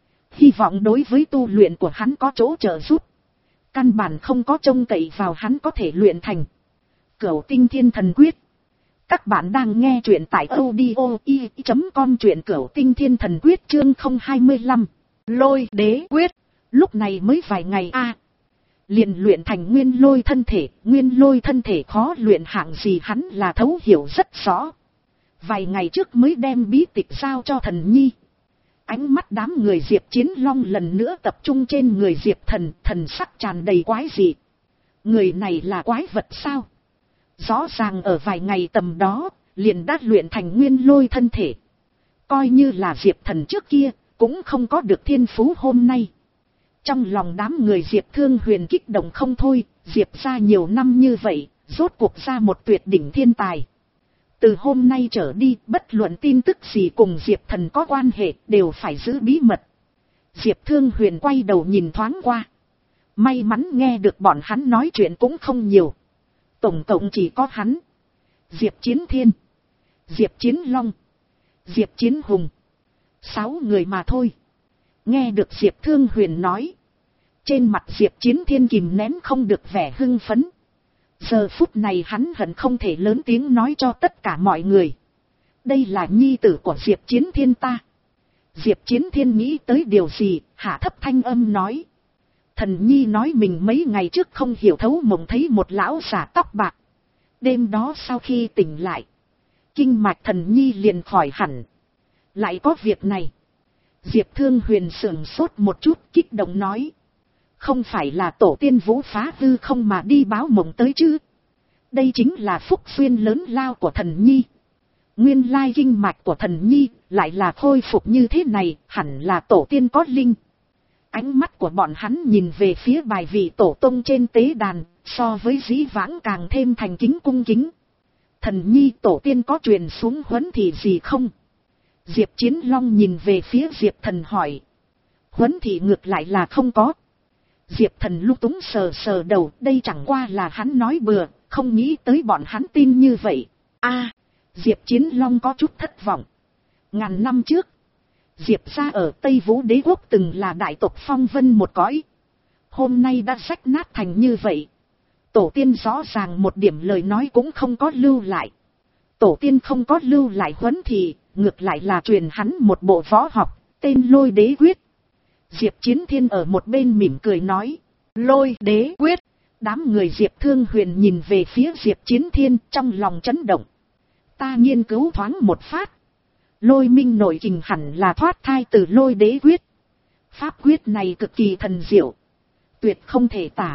A: Hy vọng đối với tu luyện của hắn có chỗ trợ giúp. Căn bản không có trông cậy vào hắn có thể luyện thành Cửu Tinh Thiên Thần Quyết. Các bạn đang nghe truyện tại audio i chấm com, truyện Cửu Tinh Thiên Thần Quyết chương không hai lăm. Lôi đế quyết. Lúc này mới vài ngày a à, liền luyện thành nguyên lôi thân thể. Nguyên lôi thân thể khó luyện hạng gì hắn là thấu hiểu rất rõ. Vài ngày trước mới đem bí tịch giao cho thần nhi. Ánh mắt đám người Diệp Chiến Long lần nữa tập trung trên người Diệp Thần, thần sắc tràn đầy quái dị. Người này là quái vật sao? Rõ ràng ở vài ngày tầm đó, liền đã luyện thành nguyên lôi thân thể. Coi như là Diệp Thần trước kia, cũng không có được thiên phú hôm nay. Trong lòng đám người Diệp Thương Huyền kích động không thôi, Diệp ra nhiều năm như vậy, rốt cuộc ra một tuyệt đỉnh thiên tài. Từ hôm nay trở đi, bất luận tin tức gì cùng Diệp Thần có quan hệ, đều phải giữ bí mật. Diệp Thương Huyền quay đầu nhìn thoáng qua. May mắn nghe được bọn hắn nói chuyện cũng không nhiều. Tổng cộng chỉ có hắn, Diệp Chiến Thiên, Diệp Chiến Long, Diệp Chiến Hùng. Sáu người mà thôi. Nghe được Diệp Thương Huyền nói, trên mặt Diệp Chiến Thiên kìm nén không được vẻ hưng phấn. Giờ phút này hắn hận không thể lớn tiếng nói cho tất cả mọi người. Đây là nhi tử của Diệp Chiến Thiên ta. Diệp Chiến Thiên nghĩ tới điều gì, hạ thấp thanh âm nói. Thần nhi nói mình mấy ngày trước không hiểu thấu mộng thấy một lão già tóc bạc. Đêm đó sau khi tỉnh lại, kinh mạch thần nhi liền khỏi hẳn. Lại có việc này. Diệp Thương Huyền sửng sốt một chút, kích động nói. Không phải là tổ tiên vũ phá hư không mà đi báo mộng tới chứ. Đây chính là phúc duyên lớn lao của thần nhi. Nguyên lai kinh mạch của thần nhi lại là khôi phục như thế này, hẳn là tổ tiên có linh. Ánh mắt của bọn hắn nhìn về phía bài vị tổ tông trên tế đàn, so với dĩ vãng càng thêm thành kính cung kính. Thần nhi tổ tiên có truyền xuống huấn thị gì không? Diệp Chiến Long nhìn về phía Diệp Thần hỏi. Huấn thị ngược lại là không có. Diệp Thần lúc túng sờ sờ đầu, đây chẳng qua là hắn nói bừa, không nghĩ tới bọn hắn tin như vậy. A, Diệp Chiến Long có chút thất vọng. Ngàn năm trước, Diệp gia ở Tây Vũ Đế quốc từng là đại tộc phong vân một cõi. Hôm nay đã rách nát thành như vậy. Tổ tiên rõ ràng một điểm lời nói cũng không có lưu lại. Tổ tiên không có lưu lại huấn thì, ngược lại là truyền hắn một bộ võ học, tên Lôi Đế Quyết. Diệp Chiến Thiên ở một bên mỉm cười nói. Lôi Đế Quyết. Đám người Diệp Thương Huyền nhìn về phía Diệp Chiến Thiên trong lòng chấn động. Ta nghiên cứu thoáng một phát. Lôi minh nội kình hẳn là thoát thai từ Lôi Đế Quyết. Pháp quyết này cực kỳ thần diệu. Tuyệt không thể tả.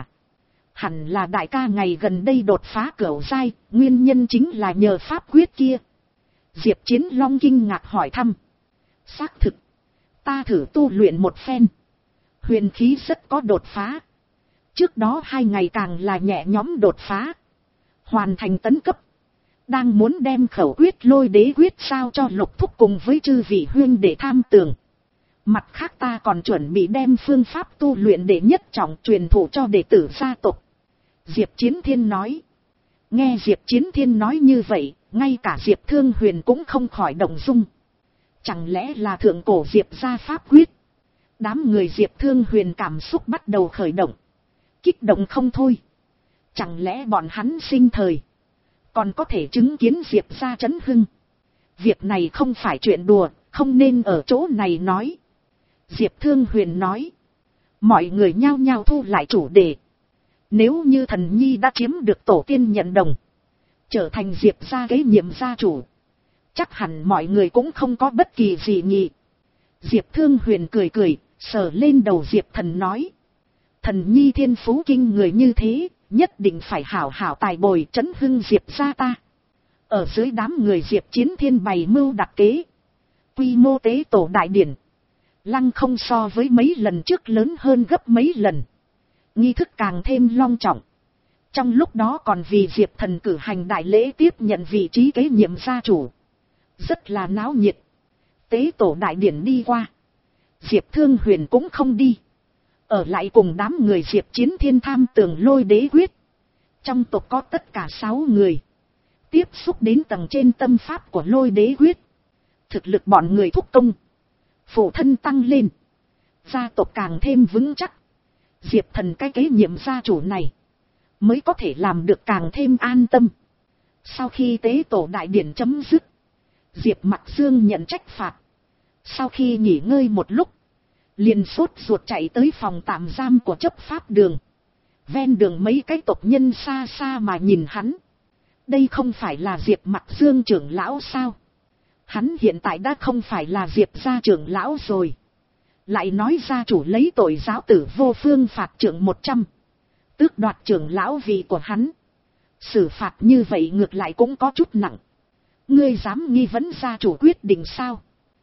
A: Hẳn là đại ca ngày gần đây đột phá cửu giai, nguyên nhân chính là nhờ pháp quyết kia. Diệp Chiến Long kinh ngạc hỏi thăm. Xác thực. Ta thử tu luyện một phen. Huyền khí rất có đột phá. Trước đó hai ngày càng là nhẹ nhõm đột phá. Hoàn thành tấn cấp. Đang muốn đem khẩu quyết Lôi Đế Quyết sao cho Lục Thúc cùng với chư vị huyên để tham tường. Mặt khác ta còn chuẩn bị đem phương pháp tu luyện để nhất trọng truyền thụ cho đệ tử gia tộc. Diệp Chiến Thiên nói. Nghe Diệp Chiến Thiên nói như vậy, ngay cả Diệp Thương Huyền cũng không khỏi động dung. Chẳng lẽ là thượng cổ Diệp gia pháp quyết? Đám người Diệp Thương Huyền cảm xúc bắt đầu khởi động. Kích động không thôi. Chẳng lẽ bọn hắn sinh thời còn có thể chứng kiến Diệp gia chấn hưng? Việc này không phải chuyện đùa, không nên ở chỗ này nói. Diệp Thương Huyền nói. Mọi người nhao nhao thu lại chủ đề. Nếu như thần nhi đã chiếm được tổ tiên nhận đồng, trở thành Diệp gia kế nhiệm gia chủ, chắc hẳn mọi người cũng không có bất kỳ gì nhỉ. Diệp Thương Huyền cười cười, sờ lên đầu Diệp Thần nói. Thần nhi thiên phú kinh người như thế, nhất định phải hảo hảo tài bồi trấn hưng Diệp gia ta. Ở dưới đám người Diệp Chiến Thiên bày mưu đặt kế. Quy mô tế tổ đại điển. Lăng không so với mấy lần trước lớn hơn gấp mấy lần. Nghi thức càng thêm long trọng. Trong lúc đó còn vì Diệp Thần cử hành đại lễ tiếp nhận vị trí kế nhiệm gia chủ. Rất là náo nhiệt. Tế tổ đại điển đi qua. Diệp Thương Huyền cũng không đi. Ở lại cùng đám người Diệp Chiến Thiên tham tường Lôi Đế Quyết. Trong tộc có tất cả sáu người. Tiếp xúc đến tầng trên tâm pháp của Lôi Đế Quyết. Thực lực bọn người thúc công. Phụ thân tăng lên. Gia tộc càng thêm vững chắc. Diệp Thần cái kế nhiệm gia chủ này mới có thể làm được càng thêm an tâm. Sau khi tế tổ đại điển chấm dứt, Diệp Mặc Dương nhận trách phạt. Sau khi nghỉ ngơi một lúc, liền sốt ruột chạy tới phòng tạm giam của chấp pháp đường. Ven đường mấy cái tộc nhân xa xa mà nhìn hắn. Đây không phải là Diệp Mặc Dương trưởng lão sao? Hắn hiện tại đã không phải là Diệp gia trưởng lão rồi. Lại nói gia chủ lấy tội giáo tử vô phương phạt trưởng một trăm. Tước đoạt trưởng lão vị của hắn. Xử phạt như vậy ngược lại cũng có chút nặng. Ngươi dám nghi vấn gia chủ quyết định sao?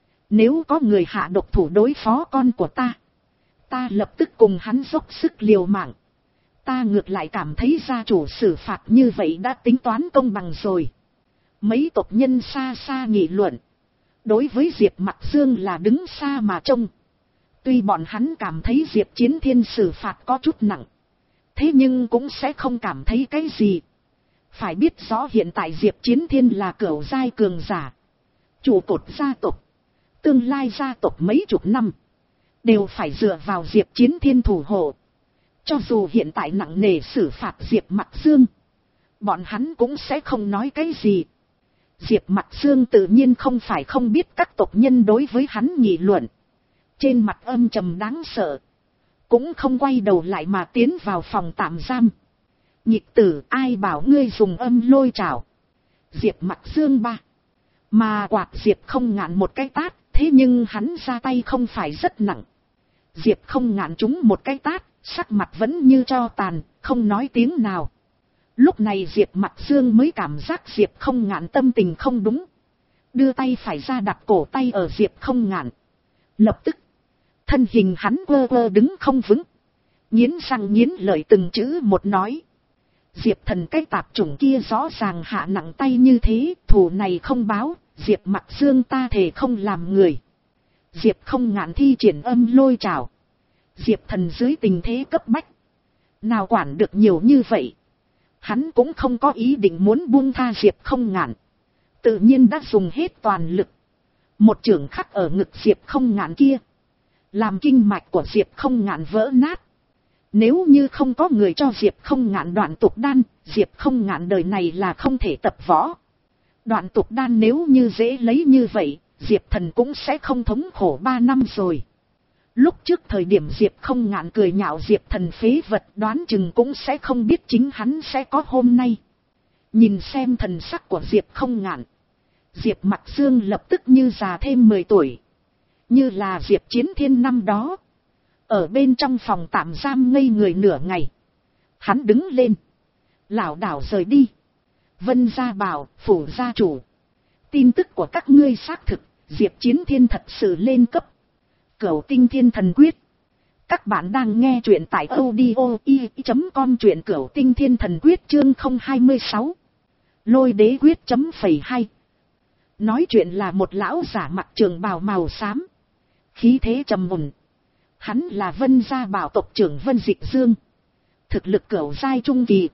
A: Nếu có người hạ độc thủ đối phó con của ta, ta lập tức cùng hắn dốc sức liều mạng. Ta ngược lại cảm thấy gia chủ xử phạt như vậy đã tính toán công bằng rồi. Mấy tộc nhân xa xa nghị luận. Đối với Diệp Mặc Dương là đứng xa mà trông. Tuy bọn hắn cảm thấy Diệp Chiến Thiên xử phạt có chút nặng, thế nhưng cũng sẽ không cảm thấy cái gì. Phải biết rõ hiện tại Diệp Chiến Thiên là cửu giai cường giả, trụ cột gia tộc. Tương lai gia tộc mấy chục năm đều phải dựa vào Diệp Chiến Thiên thủ hộ. Cho dù hiện tại nặng nề xử phạt Diệp Mặc Dương, bọn hắn cũng sẽ không nói cái gì. Diệp Mặc Dương tự nhiên không phải không biết các tộc nhân đối với hắn nghị luận. Trên mặt âm trầm đáng sợ. cũng không quay đầu lại mà tiến vào phòng tạm giam. Nhịp tử, ai bảo ngươi dùng âm lôi trảo. Diệp Mặc Dương ba. Mà quạt Diệp Không Ngạn một cái tát, thế nhưng hắn ra tay không phải rất nặng. Diệp Không Ngạn trúng một cái tát, sắc mặt vẫn như tro tàn, không nói tiếng nào. Lúc này Diệp Mặc Dương mới cảm giác Diệp Không Ngạn tâm tình không đúng. Đưa tay phải ra đặt cổ tay ở Diệp Không Ngạn. Lập tức, thân hình hắn quơ quơ đứng không vững. Nghiến răng nghiến lợi từng chữ một nói. Diệp Thần cái tạp chủng kia rõ ràng hạ nặng tay như thế, thù này không báo, Diệp Mặc Dương ta thề không làm người. Diệp Không Ngạn thi triển âm lôi trảo. Diệp Thần dưới tình thế cấp bách. Nào quản được nhiều như vậy. Hắn cũng không có ý định muốn buông tha Diệp Không Ngạn. Tự nhiên đã dùng hết toàn lực. Một chưởng khắc ở ngực Diệp Không Ngạn kia. Làm kinh mạch của Diệp Không Ngạn vỡ nát. Nếu như không có người cho Diệp Không Ngạn đoạn tục đan, Diệp Không Ngạn đời này là không thể tập võ. Đoạn tục đan nếu như dễ lấy như vậy, Diệp Thần cũng sẽ không thống khổ ba năm rồi. Lúc trước thời điểm Diệp Không Ngạn cười nhạo Diệp Thần phế vật, đoán chừng cũng sẽ không biết chính hắn sẽ có hôm nay. Nhìn xem thần sắc của Diệp Không Ngạn, Diệp Mặc Dương lập tức như già thêm mười tuổi. Như là Diệp Chiến Thiên năm đó. Ở bên trong phòng tạm giam ngây người nửa ngày. Hắn đứng lên. Lảo đảo rời đi. Vân Gia bảo, phủ gia chủ. Tin tức của các ngươi xác thực, Diệp Chiến Thiên thật sự lên cấp. Cửu Tinh Thiên Thần Quyết. Các bạn đang nghe truyện tại audio i chấm com, truyện Cửu Tinh Thiên Thần Quyết chương không hai sáu. Lôi đế quyết chấm phẩy hai. Nói chuyện là một lão giả mặc trường bào màu xám. Khí thế trầm mùn. Hắn là Vân Gia bảo tộc trưởng Vân Dịch Dương. Thực lực cửu giai trung kỳ.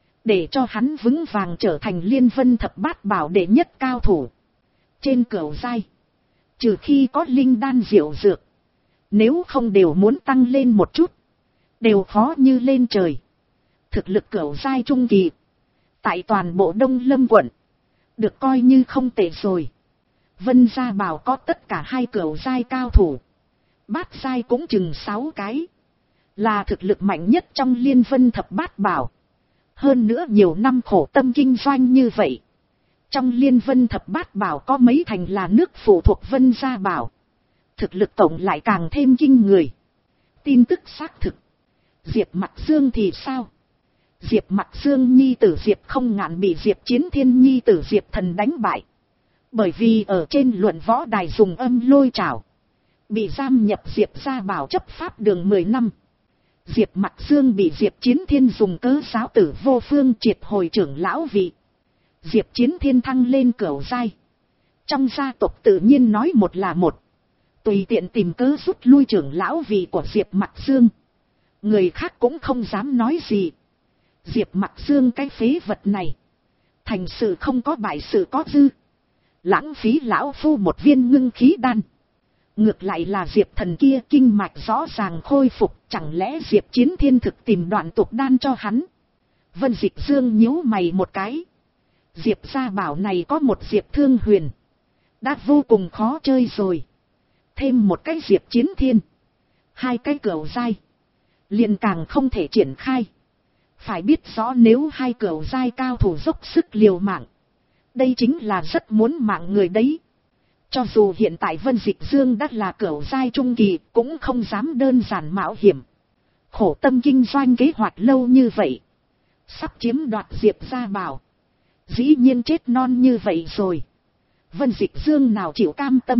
A: Để cho hắn vững vàng trở thành Liên Vân thập bát bảo đệ nhất cao thủ. Trên cửu giai, trừ khi có linh đan diệu dược, nếu không đều muốn tăng lên một chút, đều khó như lên trời. Thực lực cửu giai trung kỳ, tại toàn bộ Đông Lâm quận, được coi như không tệ rồi. Vân Gia bảo có tất cả hai cửu giai cao thủ. Bát giai cũng chừng sáu cái. Là thực lực mạnh nhất trong Liên Vân thập bát bảo. Hơn nữa nhiều năm khổ tâm kinh doanh như vậy. Trong Liên Vân thập bát bảo có mấy thành là nước phụ thuộc Vân Gia bảo. Thực lực tổng lại càng thêm kinh người. Tin tức xác thực. Diệp Mặc Dương thì sao? Diệp Mặc Dương nhi tử Diệp Không Ngạn bị Diệp Chiến Thiên nhi tử Diệp Thần đánh bại. Bởi vì ở trên luận võ đài dùng âm lôi trảo, bị giam nhập Diệp Gia bảo chấp pháp đường mười năm. Diệp Mặc Dương bị Diệp Chiến Thiên dùng cớ giáo tử vô phương triệt hồi trưởng lão vị. Diệp Chiến Thiên thăng lên cửu giai. Trong gia tộc tự nhiên nói một là một. Tùy tiện tìm cớ rút lui trưởng lão vị của Diệp Mặc Dương. Người khác cũng không dám nói gì. Diệp Mặc Dương cái phế vật này, thành sự không có bại sự có dư. Lãng phí lão phu một viên ngưng khí đan. Ngược lại là Diệp Thần kia kinh mạch rõ ràng khôi phục, chẳng lẽ Diệp Chiến Thiên thực tìm đoạn tục đan cho hắn? Vân Dịch Dương nhíu mày một cái. Diệp Gia bảo này có một Diệp Thương Huyền, đã vô cùng khó chơi rồi. Thêm một cái Diệp Chiến Thiên, hai cái cửu giai, liền càng không thể triển khai. Phải biết rõ nếu hai cửu giai cao thủ dốc sức liều mạng, đây chính là rất muốn mạng người đấy. Cho dù hiện tại Vân Dịch Dương đã là cửu giai trung kỳ, cũng không dám đơn giản mạo hiểm. Khổ tâm kinh doanh kế hoạch lâu như vậy, sắp chiếm đoạt Diệp Gia bảo, dĩ nhiên chết non như vậy rồi. Vân Dịch Dương nào chịu cam tâm.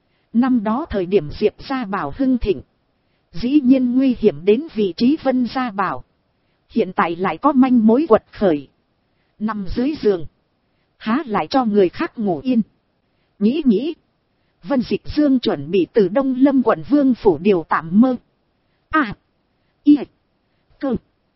A: Năm đó thời điểm Diệp Gia bảo hưng thịnh, dĩ nhiên nguy hiểm đến vị trí Vân Gia bảo. Hiện tại lại có manh mối quật khởi, nằm dưới giường, há lại cho người khác ngủ yên. Nghĩ nghĩ, Vân Dịch Dương chuẩn bị từ Đông Lâm quận Vương phủ điều tạm mơ. À, y, cơ,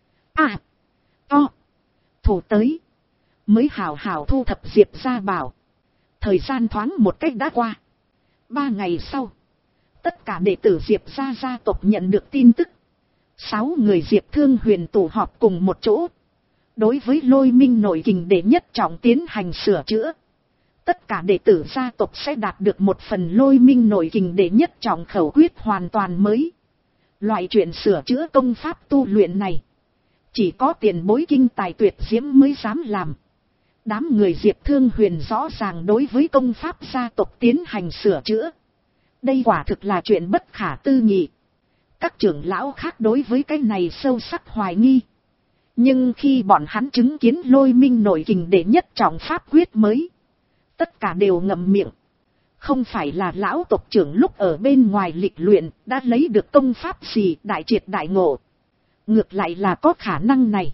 A: à, to, thủ tới, mới hào hào thu thập Diệp Gia bảo. Thời gian thoáng một cách đã qua. Ba ngày sau, tất cả đệ tử Diệp Gia gia tộc nhận được tin tức. Sáu người Diệp Thương Huyền tụ họp cùng một chỗ. Đối với Lôi Minh nội kình đệ nhất trọng tiến hành sửa chữa. Tất cả đệ tử gia tộc sẽ đạt được một phần Lôi Minh nội kình đệ nhất trọng khẩu quyết hoàn toàn mới. Loại chuyện sửa chữa công pháp tu luyện này, chỉ có tiền bối kinh tài tuyệt diễm mới dám làm. Đám người Diệp Thương Huyền rõ ràng đối với công pháp gia tộc tiến hành sửa chữa. Đây quả thực là chuyện bất khả tư nghị. Các trưởng lão khác đối với cái này sâu sắc hoài nghi. Nhưng khi bọn hắn chứng kiến Lôi Minh nội kình đệ nhất trọng pháp quyết mới, tất cả đều ngậm miệng. Không phải là lão tộc trưởng lúc ở bên ngoài lịch luyện đã lấy được công pháp gì đại triệt đại ngộ. Ngược lại là có khả năng này.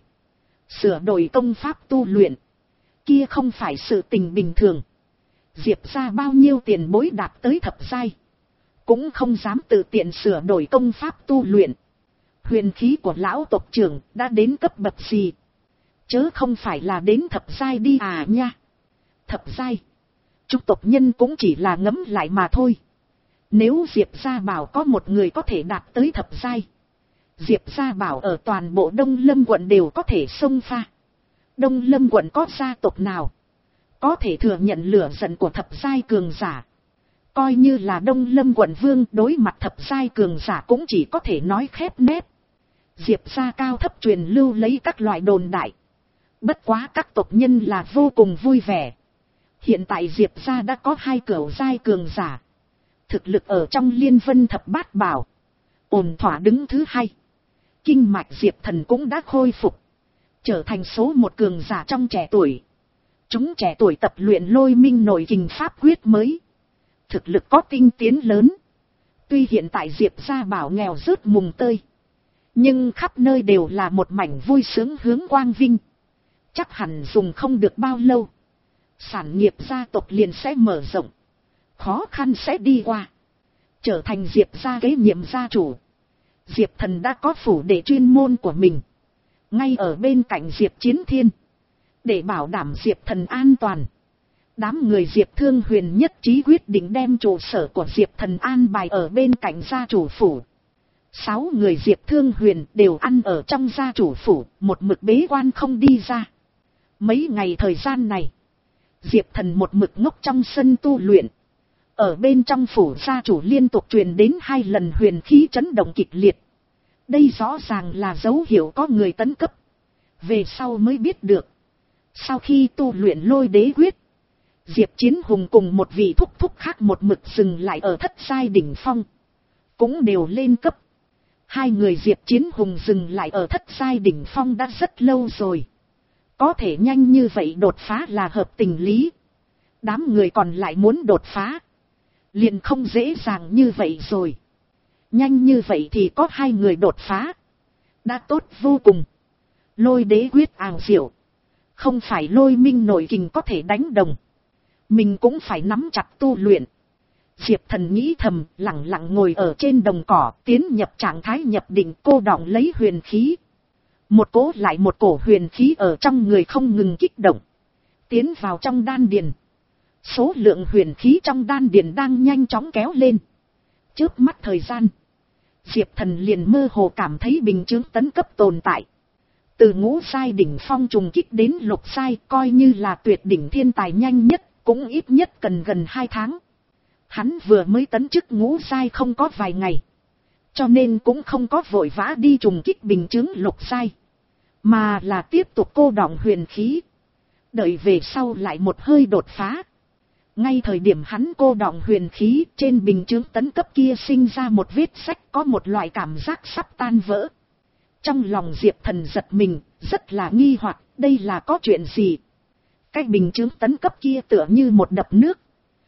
A: Sửa đổi công pháp tu luyện, kia không phải sự tình bình thường. Diệp ra bao nhiêu tiền bối đạt tới thập giai, cũng không dám tự tiện sửa đổi công pháp tu luyện. Huyền khí của lão tộc trưởng đã đến cấp bậc gì? Chớ không phải là đến thập giai đi à nha. Thập giai, chúng tộc nhân cũng chỉ là ngẫm lại mà thôi. Nếu Diệp gia bảo có một người có thể đạt tới thập giai, Diệp gia bảo ở toàn bộ Đông Lâm quận đều có thể xông pha. Đông Lâm quận có gia tộc nào có thể thừa nhận lửa giận của thập giai cường giả? Coi như là Đông Lâm quận vương đối mặt thập giai cường giả cũng chỉ có thể nói khép nép. Diệp gia cao thấp truyền lưu lấy các loại đồn đại. Bất quá các tộc nhân là vô cùng vui vẻ. Hiện tại Diệp gia đã có hai cửu giai cường giả. Thực lực ở trong Liên Vân thập bát bảo ổn thỏa đứng thứ hai. Kinh mạch Diệp Thần cũng đã khôi phục, trở thành số một cường giả trong trẻ tuổi. Chúng trẻ tuổi tập luyện Lôi Minh nội kình pháp quyết mới, thực lực có tinh tiến lớn. Tuy hiện tại Diệp gia bảo nghèo rớt mùng tơi, nhưng khắp nơi đều là một mảnh vui sướng hướng quang vinh. Chắc hẳn dùng không được bao lâu, sản nghiệp gia tộc liền sẽ mở rộng, khó khăn sẽ đi qua, trở thành Diệp gia kế nhiệm gia chủ. Diệp Thần đã có phủ để chuyên môn của mình, ngay ở bên cạnh Diệp Chiến Thiên. Để bảo đảm Diệp Thần an toàn, đám người Diệp Thương Huyền nhất trí quyết định đem trụ sở của Diệp Thần an bài ở bên cạnh gia chủ phủ. Sáu người Diệp Thương Huyền đều ăn ở trong gia chủ phủ, một mực bế quan không đi ra. Mấy ngày thời gian này, Diệp Thần một mực ngốc trong sân tu luyện. Ở bên trong phủ gia chủ liên tục truyền đến hai lần huyền khí chấn động kịch liệt. Đây rõ ràng là dấu hiệu có người tấn cấp. Về sau mới biết được, sau khi tu luyện Lôi đế quyết, Diệp Chiến Hùng cùng một vị thúc thúc khác một mực dừng lại ở thất giai đỉnh phong, cũng đều lên cấp. Hai người Diệp Chiến Hùng dừng lại ở thất giai đỉnh phong đã rất lâu rồi. Có thể nhanh như vậy đột phá là hợp tình lý. Đám người còn lại muốn đột phá, liền không dễ dàng như vậy rồi. Nhanh như vậy thì có hai người đột phá, đã tốt vô cùng. Lôi đế quyết ảo diệu, không phải Lôi Minh nội kình có thể đánh đồng. Mình cũng phải nắm chặt tu luyện. Diệp Thần nghĩ thầm, lặng lặng ngồi ở trên đồng cỏ, tiến nhập trạng thái nhập định, cô đọng lấy huyền khí. Một cỗ lại một cổ huyền khí ở trong người không ngừng kích động, tiến vào trong đan điền. Số lượng huyền khí trong đan điền đang nhanh chóng kéo lên. Chớp mắt thời gian, Diệp Thần liền mơ hồ cảm thấy bình chướng tấn cấp tồn tại. Từ ngũ giai đỉnh phong trùng kích đến lục giai, coi như là tuyệt đỉnh thiên tài nhanh nhất, cũng ít nhất cần gần hai tháng. Hắn vừa mới tấn chức ngũ giai không có vài ngày, cho nên cũng không có vội vã đi trùng kích bình chướng lục giai, mà là tiếp tục cô đọng huyền khí, đợi về sau lại một hơi đột phá. Ngay thời điểm hắn cô đọng huyền khí, trên bình chướng tấn cấp kia sinh ra một vết sách, có một loại cảm giác sắp tan vỡ. Trong lòng Diệp Thần giật mình, rất là nghi hoặc, đây là có chuyện gì? Cái bình chướng tấn cấp kia tựa như một đập nước,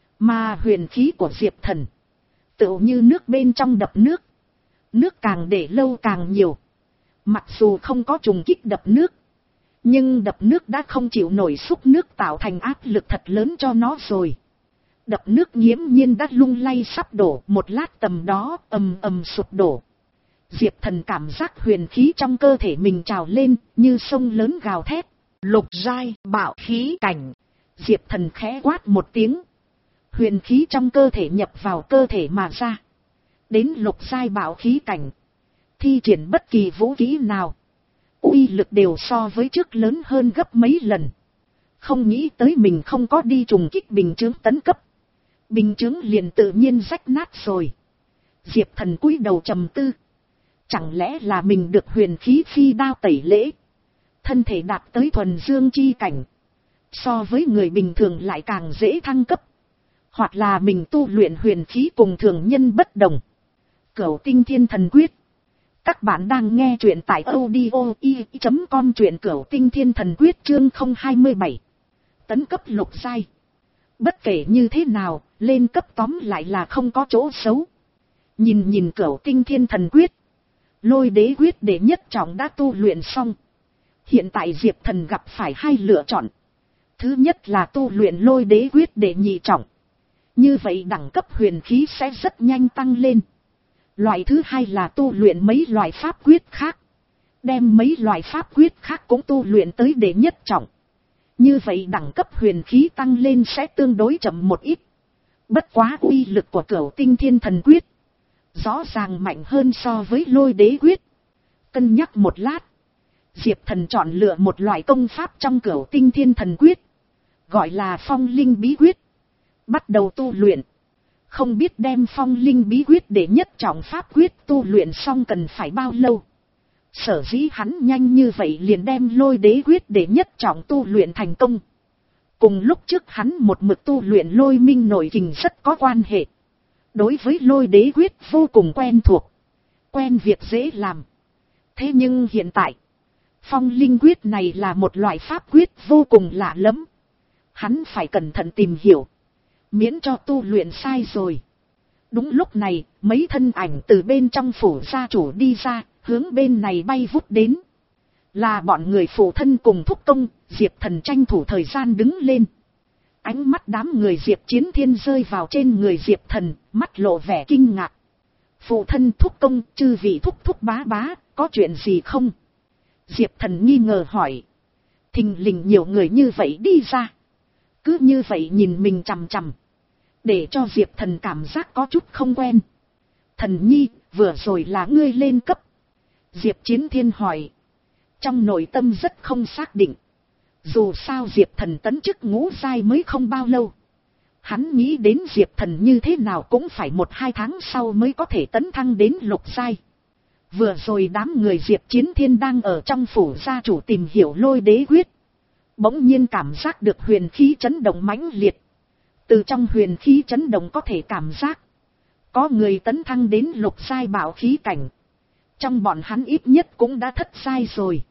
A: mà huyền khí của Diệp Thần tựa như nước bên trong đập nước. Nước càng để lâu càng nhiều. Mặc dù không có trùng kích đập nước, nhưng đập nước đã không chịu nổi xúc nước tạo thành áp lực thật lớn cho nó rồi. Đập nước nghiễm nhiên đã lung lay sắp đổ, một lát tầm đó ầm ầm sụp đổ. Diệp Thần cảm giác huyền khí trong cơ thể mình trào lên, như sông lớn gào thét. Lục giai bạo khí cảnh. Diệp Thần khẽ quát một tiếng, huyền khí trong cơ thể nhập vào cơ thể mà ra. Đến lục giai bạo khí cảnh, thi triển bất kỳ vũ khí nào, uy lực đều so với trước lớn hơn gấp mấy lần. Không nghĩ tới mình không có đi trùng kích bình chướng tấn cấp, bình chướng liền tự nhiên rách nát rồi. Diệp Thần cúi đầu trầm tư, Chẳng lẽ là mình được huyền khí phi đao tẩy lễ, thân thể đạt tới thuần dương chi cảnh, so với người bình thường lại càng dễ thăng cấp, hoặc là mình tu luyện huyền khí cùng thường nhân bất đồng. Cửu Tinh Thiên Thần Quyết. Các bạn đang nghe truyện tại audio i chấm com, truyện Cửu Tinh Thiên Thần Quyết chương không hai bảy. Tấn cấp lục giai. Bất kể như thế nào, lên cấp tóm lại là không có chỗ xấu. Nhìn nhìn Cửu Tinh Thiên Thần Quyết, Lôi Đế Quyết đệ nhất trọng đã tu luyện xong. Hiện tại Diệp Thần gặp phải hai lựa chọn. Thứ nhất là tu luyện Lôi Đế Quyết đệ nhị trọng. Như vậy đẳng cấp huyền khí sẽ rất nhanh tăng lên. Loại thứ hai là tu luyện mấy loại pháp quyết khác. Đem mấy loại pháp quyết khác cũng tu luyện tới đệ nhất trọng. Như vậy đẳng cấp huyền khí tăng lên sẽ tương đối chậm một ít. Bất quá uy lực của Cửu Tinh Thiên Thần Quyết rõ ràng mạnh hơn so với Lôi Đế Quyết. Cân nhắc một lát, Diệp Thần chọn lựa một loại công pháp trong Cửu Tinh Thiên Thần Quyết, gọi là Phong Linh Bí Quyết. Bắt đầu tu luyện. Không biết đem Phong Linh Bí Quyết để nhất trọng pháp quyết tu luyện xong cần phải bao lâu. Sở dĩ hắn nhanh như vậy liền đem Lôi Đế Quyết để nhất trọng tu luyện thành công. Cùng lúc trước hắn một mực tu luyện Lôi Minh Nội Kình rất có quan hệ. Đối với Lôi Đế Quyết vô cùng quen thuộc. Quen việc dễ làm. Thế nhưng hiện tại, Phong Linh Quyết này là một loại pháp quyết vô cùng lạ lẫm. Hắn phải cẩn thận tìm hiểu, miễn cho tu luyện sai rồi. Đúng lúc này, mấy thân ảnh từ bên trong phủ gia chủ đi ra, hướng bên này bay vút đến. Là bọn người phụ thân cùng thúc công. Diệp Thần tranh thủ thời gian đứng lên. Ánh mắt đám người Diệp Chiến Thiên rơi vào trên người Diệp Thần, mắt lộ vẻ kinh ngạc. Phụ thân thúc công, chư vị thúc thúc bá bá, có chuyện gì không? Diệp Thần nghi ngờ hỏi. Thình lình nhiều người như vậy đi ra, cứ như vậy nhìn mình chằm chằm, để cho Diệp Thần cảm giác có chút không quen. Thần nhi, vừa rồi là ngươi lên cấp? Diệp Chiến Thiên hỏi. Trong nội tâm rất không xác định. Dù sao Diệp Thần tấn chức ngũ giai mới không bao lâu. Hắn nghĩ đến Diệp Thần như thế nào cũng phải một hai tháng sau mới có thể tấn thăng đến lục giai. Vừa rồi đám người Diệp Chiến Thiên đang ở trong phủ gia chủ tìm hiểu Lôi Đế Quyết. Bỗng nhiên cảm giác được huyền khí chấn động mãnh liệt. Từ trong huyền khí chấn động có thể cảm giác có người tấn thăng đến lục giai bảo khí cảnh. Trong bọn hắn ít nhất cũng đã thất giai rồi.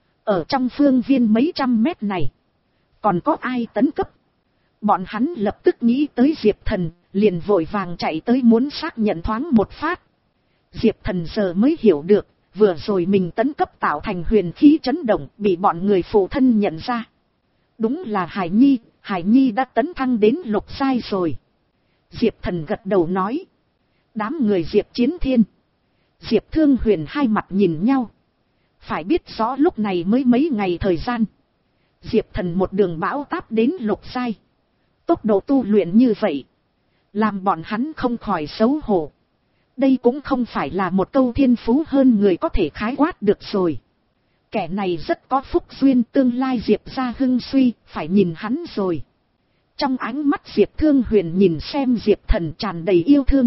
A: Ở trong phương viên mấy trăm mét này, còn có ai tấn cấp? Bọn hắn lập tức nghĩ tới Diệp Thần, liền vội vàng chạy tới muốn xác nhận thoáng một phát. Diệp Thần giờ mới hiểu được, vừa rồi mình tấn cấp tạo thành huyền khí chấn động bị bọn người phụ thân nhận ra. Đúng là Hải Nhi, Hải Nhi đã tấn thăng đến lục giai rồi. Diệp Thần gật đầu nói. Đám người Diệp Chiến Thiên, Diệp Thương Huyền hai mặt nhìn nhau. Phải biết rõ lúc này mới mấy ngày thời gian, Diệp Thần một đường bão táp đến lục giai. Tốc độ tu luyện như vậy, làm bọn hắn không khỏi xấu hổ. Đây cũng không phải là một câu thiên phú hơn người có thể khái quát được rồi. Kẻ này rất có phúc duyên, tương lai Diệp gia hưng suy, phải nhìn hắn rồi. Trong ánh mắt Diệp Thương Huyền nhìn xem Diệp Thần tràn đầy yêu thương.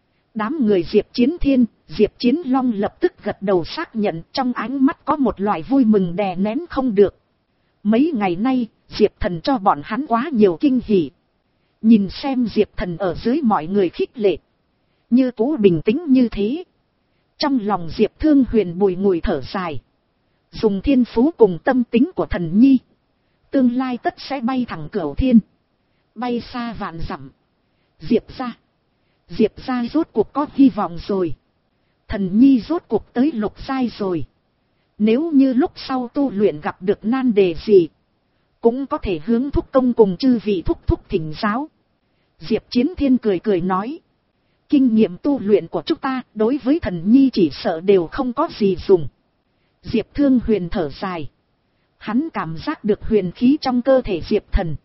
A: Đám người Diệp Chiến Thiên, Diệp Chiến Long lập tức gật đầu xác nhận, trong ánh mắt có một loại vui mừng đè nén không được. Mấy ngày nay, Diệp Thần cho bọn hắn quá nhiều kinh hỉ. Nhìn xem Diệp Thần ở dưới mọi người khích lệ, như cũ bình tĩnh như thế. Trong lòng Diệp Thương Huyền bùi ngùi thở dài. Dùng thiên phú cùng tâm tính của thần nhi, tương lai tất sẽ bay thẳng cửu thiên, bay xa vạn dặm. Diệp gia, Diệp gia rốt cuộc có hy vọng rồi. Thần nhi rốt cuộc tới lục giai rồi. Nếu như lúc sau tu luyện gặp được nan đề gì, cũng có thể hướng thúc công cùng chư vị thúc thúc thỉnh giáo. Diệp Chiến Thiên cười cười nói. Kinh nghiệm tu luyện của chúng ta đối với thần nhi chỉ sợ đều không có gì dùng. Diệp Thương Huyền thở dài. Hắn cảm giác được huyền khí trong cơ thể Diệp Thần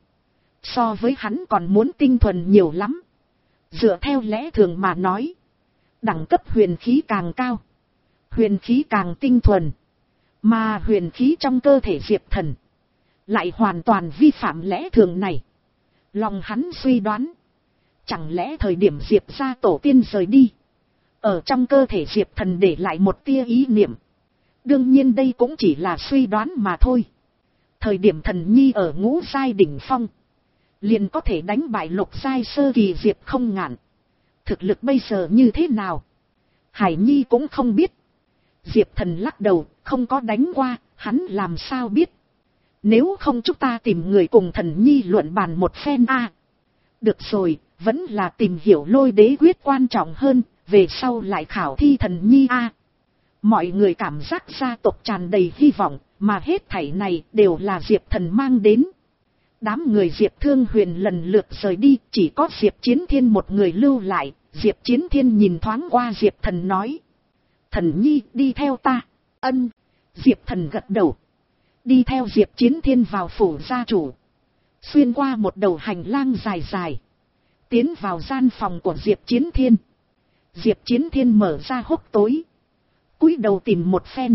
A: so với hắn còn muốn tinh thuần nhiều lắm. Dựa theo lẽ thường mà nói, đẳng cấp huyền khí càng cao, huyền khí càng tinh thuần. Mà huyền khí trong cơ thể Diệp Thần lại hoàn toàn vi phạm lẽ thường này. Lòng hắn suy đoán, chẳng lẽ thời điểm Diệp gia tổ tiên rời đi, Ở trong cơ thể Diệp Thần để lại một tia ý niệm. Đương nhiên đây cũng chỉ là suy đoán mà thôi. Thời điểm Thần Nhi ở ngũ giai đỉnh phong, liền có thể đánh bại lục giai sơ kỳ Diệp Không Ngạn. Thực lực bây giờ như thế nào? Hải Nhi cũng không biết. Diệp Thần lắc đầu, không có đánh qua, hắn làm sao biết. Nếu không chúng ta tìm người cùng Thần Nhi luận bàn một phen a. À, được rồi, vẫn là tìm hiểu lôi đế quyết quan trọng hơn, về sau lại khảo thi Thần Nhi a. À, mọi người cảm giác gia tộc tràn đầy hy vọng, mà hết thảy này đều là Diệp Thần mang đến. Đám người Diệp Thương Huyền lần lượt rời đi, chỉ có Diệp Chiến Thiên một người lưu lại. Diệp Chiến Thiên nhìn thoáng qua Diệp Thần nói. Thần Nhi đi theo ta. Ân. Diệp Thần gật đầu. Đi theo Diệp Chiến Thiên vào phủ gia chủ. Xuyên qua một đầu hành lang dài dài. Tiến vào gian phòng của Diệp Chiến Thiên. Diệp Chiến Thiên mở ra hốc tối. Cúi đầu tìm một phen.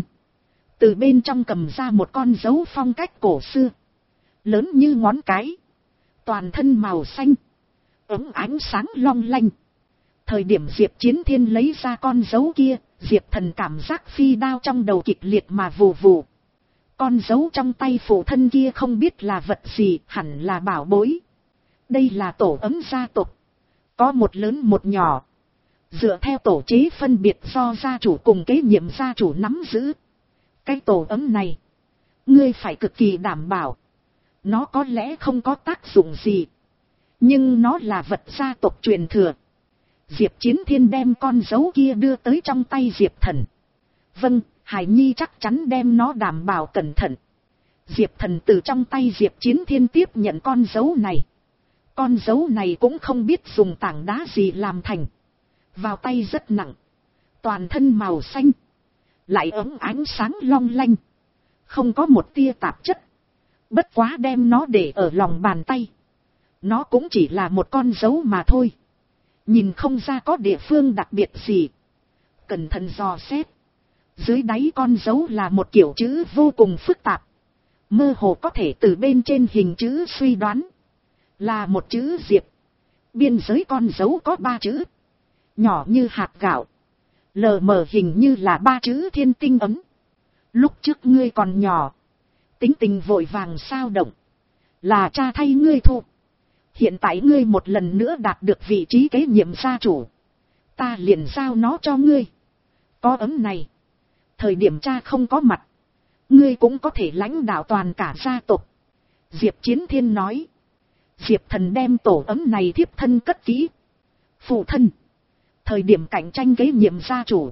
A: Từ bên trong cầm ra một con dấu phong cách cổ xưa. Lớn như ngón cái. Toàn thân màu xanh. Ống ánh sáng long lanh. Thời điểm Diệp Chiến Thiên lấy ra con dấu kia, Diệp Thần cảm giác phi đao trong đầu kịch liệt mà vù vù. Con dấu trong tay phụ thân kia không biết là vật gì, hẳn là bảo bối. Đây là tổ ấm gia tộc. Có một lớn một nhỏ. Dựa theo tổ chế phân biệt do gia chủ cùng kế nhiệm gia chủ nắm giữ. Cái tổ ấm này, ngươi phải cực kỳ đảm bảo. Nó có lẽ không có tác dụng gì, nhưng nó là vật gia tộc truyền thừa. Diệp Chiến Thiên đem con dấu kia đưa tới trong tay Diệp Thần. Vâng, Hải Nhi chắc chắn đem nó đảm bảo cẩn thận. Diệp Thần từ trong tay Diệp Chiến Thiên tiếp nhận con dấu này. Con dấu này cũng không biết dùng tảng đá gì làm thành. Vào tay rất nặng. Toàn thân màu xanh. Lại ấm ánh sáng long lanh. Không có một tia tạp chất. Bất quá đem nó để ở lòng bàn tay. Nó cũng chỉ là một con dấu mà thôi. Nhìn không ra có địa phương đặc biệt gì. Cẩn thận dò xét. Dưới đáy con dấu là một kiểu chữ vô cùng phức tạp. Mơ hồ có thể từ bên trên hình chữ suy đoán. Là một chữ Diệp. Biên giới con dấu có ba chữ. Nhỏ như hạt gạo. Lờ mờ hình như là ba chữ thiên tinh ấm. Lúc trước ngươi còn nhỏ. Tính tình vội vàng sao động. Là cha thay ngươi thu. Hiện tại ngươi một lần nữa đạt được vị trí kế nhiệm gia chủ. Ta liền giao nó cho ngươi. Có ấm này. Thời điểm cha không có mặt. Ngươi cũng có thể lãnh đạo toàn cả gia tộc. Diệp Chiến Thiên nói. Diệp Thần đem tổ ấm này thiếp thân cất kỹ. Phụ thân. Thời điểm cạnh tranh kế nhiệm gia chủ.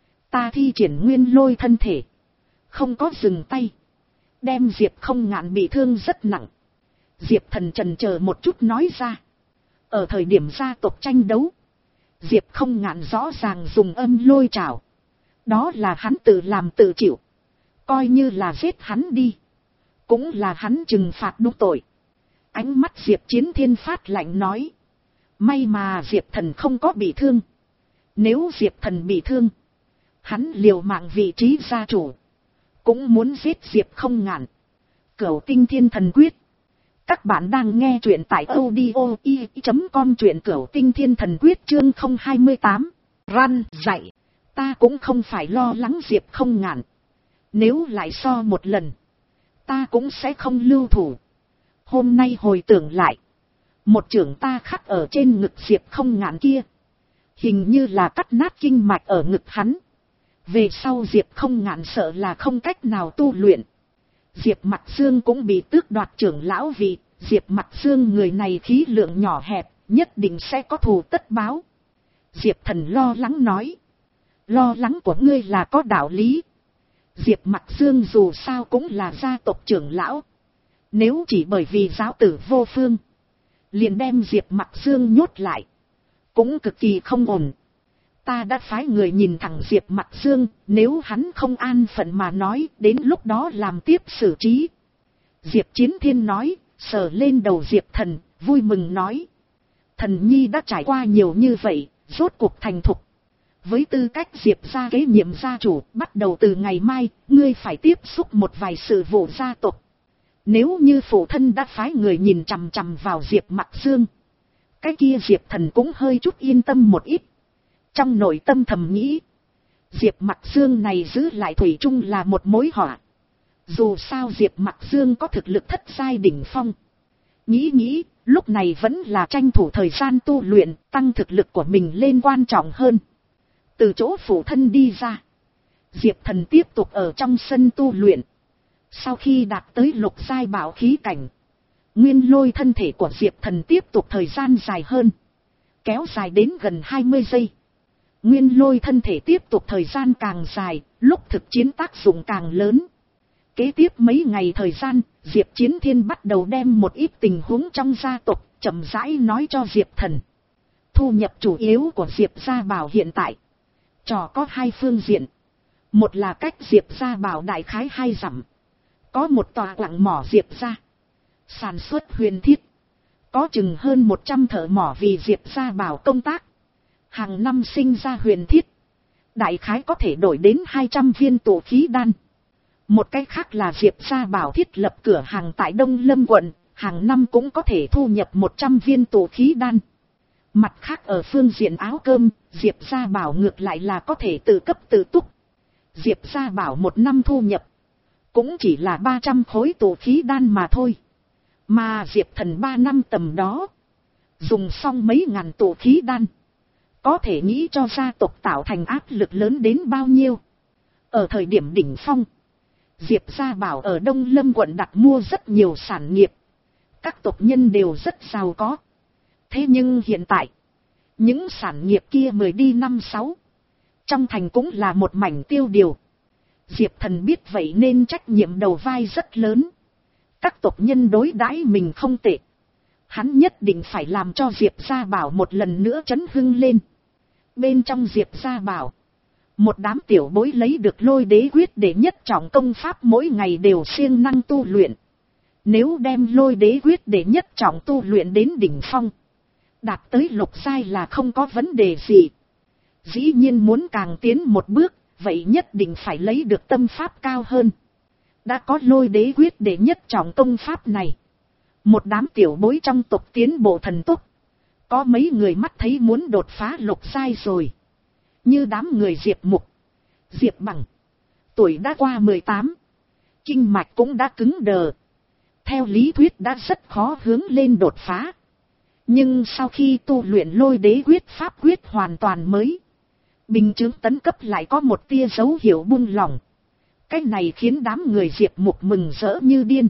A: Ta thi triển nguyên lôi thân thể. Không có dừng tay. Đem Diệp Không Ngạn bị thương rất nặng. Diệp Thần chần chờ một chút nói ra. Ở thời điểm gia tộc tranh đấu. Diệp Không Ngạn rõ ràng dùng âm lôi trảo. Đó là hắn tự làm tự chịu. Coi như là giết hắn đi. Cũng là hắn trừng phạt đúng tội. Ánh mắt Diệp Chiến Thiên phát lạnh nói. May mà Diệp Thần không có bị thương. Nếu Diệp Thần bị thương. Hắn liều mạng vị trí gia chủ. Cũng muốn giết Diệp Không Ngạn. Cửu Tinh Thiên Thần Quyết. Các bạn đang nghe truyện tại audio i chấm com, truyện Cửu Tinh Thiên Thần Quyết chương không hai tám. Răn dạy. Ta cũng không phải lo lắng Diệp Không Ngạn. Nếu lại so một lần. Ta cũng sẽ không lưu thủ. Hôm nay hồi tưởng lại. Một chưởng ta khắc ở trên ngực Diệp Không Ngạn kia. Hình như là cắt nát kinh mạch ở ngực hắn. Về sau Diệp Không Ngạn sợ là không cách nào tu luyện. Diệp Mặc Dương cũng bị tước đoạt trưởng lão vị. Diệp Mặc Dương người này khí lượng nhỏ hẹp, nhất định sẽ có thù tất báo. Diệp Thần lo lắng nói. Lo lắng của ngươi là có đạo lý. Diệp Mặc Dương dù sao cũng là gia tộc trưởng lão. Nếu chỉ bởi vì giáo tử vô phương, liền đem Diệp Mặc Dương nhốt lại, cũng cực kỳ không ổn. Ta đã phái người nhìn thẳng Diệp Mặc Dương, nếu hắn không an phận mà nói, đến lúc đó làm tiếp xử trí. Diệp Chiến Thiên nói, sờ lên đầu Diệp Thần, vui mừng nói. Thần Nhi đã trải qua nhiều như vậy, rốt cuộc thành thục. Với tư cách Diệp gia kế nhiệm gia chủ, bắt đầu từ ngày mai, ngươi phải tiếp xúc một vài sự vụ gia tộc. Nếu như phụ thân đã phái người nhìn chằm chằm vào Diệp Mặc Dương, cái kia Diệp Thần cũng hơi chút yên tâm một ít. Trong nội tâm thầm nghĩ, Diệp Mặc Dương này giữ lại thủy chung là một mối họa. Dù sao Diệp Mặc Dương có thực lực thất giai đỉnh phong. Nghĩ nghĩ, lúc này vẫn là tranh thủ thời gian tu luyện, tăng thực lực của mình lên quan trọng hơn. Từ chỗ phụ thân đi ra, Diệp Thần tiếp tục ở trong sân tu luyện. Sau khi đạt tới lục giai bảo khí cảnh, nguyên lôi thân thể của Diệp Thần tiếp tục thời gian dài hơn, kéo dài đến gần hai mươi giây. Nguyên lôi thân thể tiếp tục thời gian càng dài, lúc thực chiến tác dụng càng lớn. Kế tiếp mấy ngày thời gian, Diệp Chiến Thiên bắt đầu đem một ít tình huống trong gia tộc chậm rãi nói cho Diệp Thần. Thu nhập chủ yếu của Diệp Gia Bảo hiện tại trò có hai phương diện. Một là cách Diệp Gia Bảo đại khái hai dặm, có một tòa quặng mỏ Diệp Gia sản xuất huyền thiết, có chừng hơn một trăm thợ mỏ vì Diệp Gia Bảo công tác, hàng năm sinh ra huyền thiết, đại khái có thể đổi đến hai trăm viên tụ khí đan. Một cách khác là Diệp Gia Bảo thiết lập cửa hàng tại Đông Lâm quận, hàng năm cũng có thể thu nhập một trăm viên tụ khí đan. Mặt khác ở phương diện áo cơm, Diệp Gia Bảo ngược lại là có thể tự cấp tự túc. Diệp Gia Bảo một năm thu nhập cũng chỉ là ba trăm khối tụ khí đan mà thôi. Mà Diệp Thần ba năm tầm đó, dùng xong mấy ngàn tụ khí đan, có thể nghĩ cho gia tộc tạo thành áp lực lớn đến bao nhiêu. Ở thời điểm đỉnh phong, Diệp Gia Bảo ở Đông Lâm quận đặt mua rất nhiều sản nghiệp, các tộc nhân đều rất giàu có. Thế nhưng hiện tại, những sản nghiệp kia mười đi năm sáu, trong thành cũng là một mảnh tiêu điều. Diệp Thần biết vậy nên trách nhiệm đầu vai rất lớn. Các tộc nhân đối đãi mình không tệ, hắn nhất định phải làm cho Diệp Gia Bảo một lần nữa chấn hưng lên. Bên trong Diệp Gia Bảo, một đám tiểu bối lấy được lôi đế quyết để nhất trọng công pháp mỗi ngày đều siêng năng tu luyện. Nếu đem lôi đế quyết để nhất trọng tu luyện đến đỉnh phong, đạt tới lục giai là không có vấn đề gì. Dĩ nhiên muốn càng tiến một bước, vậy nhất định phải lấy được tâm pháp cao hơn. Đã có lôi đế quyết để nhất trọng công pháp này, một đám tiểu bối trong tộc tiến bộ thần tốc. Có mấy người mắt thấy muốn đột phá lục giai rồi, như đám người Diệp Mục, Diệp Bằng. Tuổi đã qua mười tám, kinh mạch cũng đã cứng đờ, theo lý thuyết đã rất khó hướng lên đột phá. Nhưng sau khi tu luyện lôi đế quyết pháp quyết hoàn toàn mới, bình chứng tấn cấp lại có một tia dấu hiệu buông lỏng. Cái này khiến đám người Diệp Mục mừng rỡ như điên.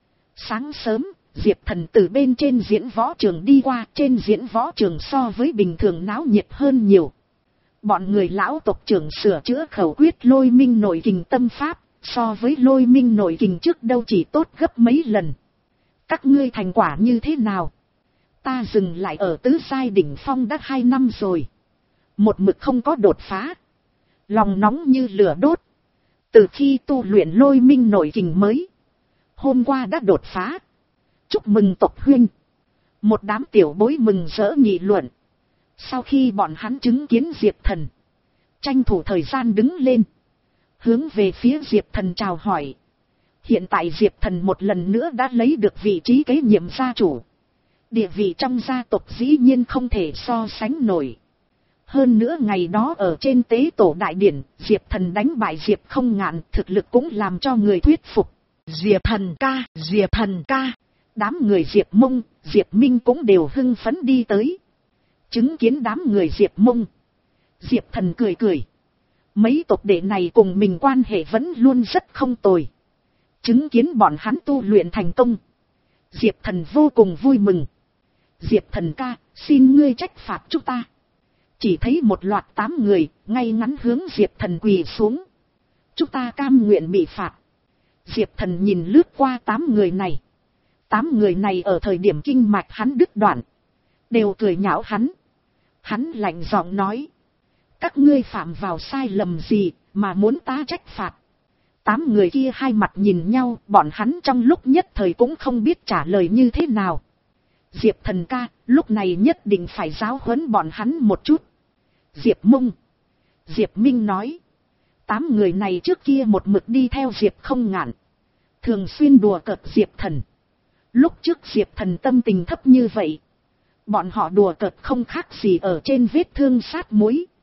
A: Sáng sớm, Diệp Thần từ bên trên diễn võ trường đi qua, trên diễn võ trường so với bình thường náo nhiệt hơn nhiều. Bọn người lão tộc trưởng sửa chữa khẩu quyết lôi minh nội kình tâm pháp, so với lôi minh nội kình trước đâu chỉ tốt gấp mấy lần. Các ngươi thành quả như thế nào? Ta dừng lại ở tứ giai đỉnh phong đã hai năm rồi, một mực không có đột phá, lòng nóng như lửa đốt. Từ khi tu luyện lôi minh nội kình mới, hôm qua đã đột phá. Chúc mừng tộc huynh. Một đám tiểu bối mừng rỡ nghị luận. Sau khi bọn hắn chứng kiến Diệp Thần, tranh thủ thời gian đứng lên, hướng về phía Diệp Thần chào hỏi. Hiện tại Diệp Thần một lần nữa đã lấy được vị trí kế nhiệm gia chủ. Địa vị trong gia tộc dĩ nhiên không thể so sánh nổi. Hơn nữa ngày đó ở trên tế tổ đại điển, Diệp Thần đánh bại Diệp Không Ngạn, thực lực cũng làm cho người thuyết phục. Diệp Thần ca, Diệp Thần ca. Đám người Diệp Mông, Diệp Minh cũng đều hưng phấn đi tới. Chứng kiến đám người Diệp Mông, Diệp Thần cười cười. Mấy tộc đệ này cùng mình quan hệ vẫn luôn rất không tồi. Chứng kiến bọn hắn tu luyện thành công, Diệp Thần vô cùng vui mừng. Diệp Thần ca, xin ngươi trách phạt chúng ta. Chỉ thấy một loạt tám người, ngay ngắn hướng Diệp Thần quỳ xuống. Chúng ta cam nguyện bị phạt. Diệp Thần nhìn lướt qua tám người này. Tám người này ở thời điểm kinh mạch hắn đứt đoạn, đều cười nhạo hắn. Hắn lạnh giọng nói, các ngươi phạm vào sai lầm gì mà muốn ta trách phạt? Tám người kia hai mặt nhìn nhau, bọn hắn trong lúc nhất thời cũng không biết trả lời như thế nào. Diệp Thần ca, lúc này nhất định phải giáo huấn bọn hắn một chút. Diệp Mông, Diệp Minh nói, tám người này trước kia một mực đi theo Diệp Không Ngạn, thường xuyên đùa cợt Diệp Thần. Lúc trước Diệp Thần tâm tình thấp như vậy, bọn họ đùa cợt không khác gì ở trên vết thương sát muối.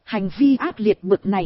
A: Hành vi ác liệt bực này,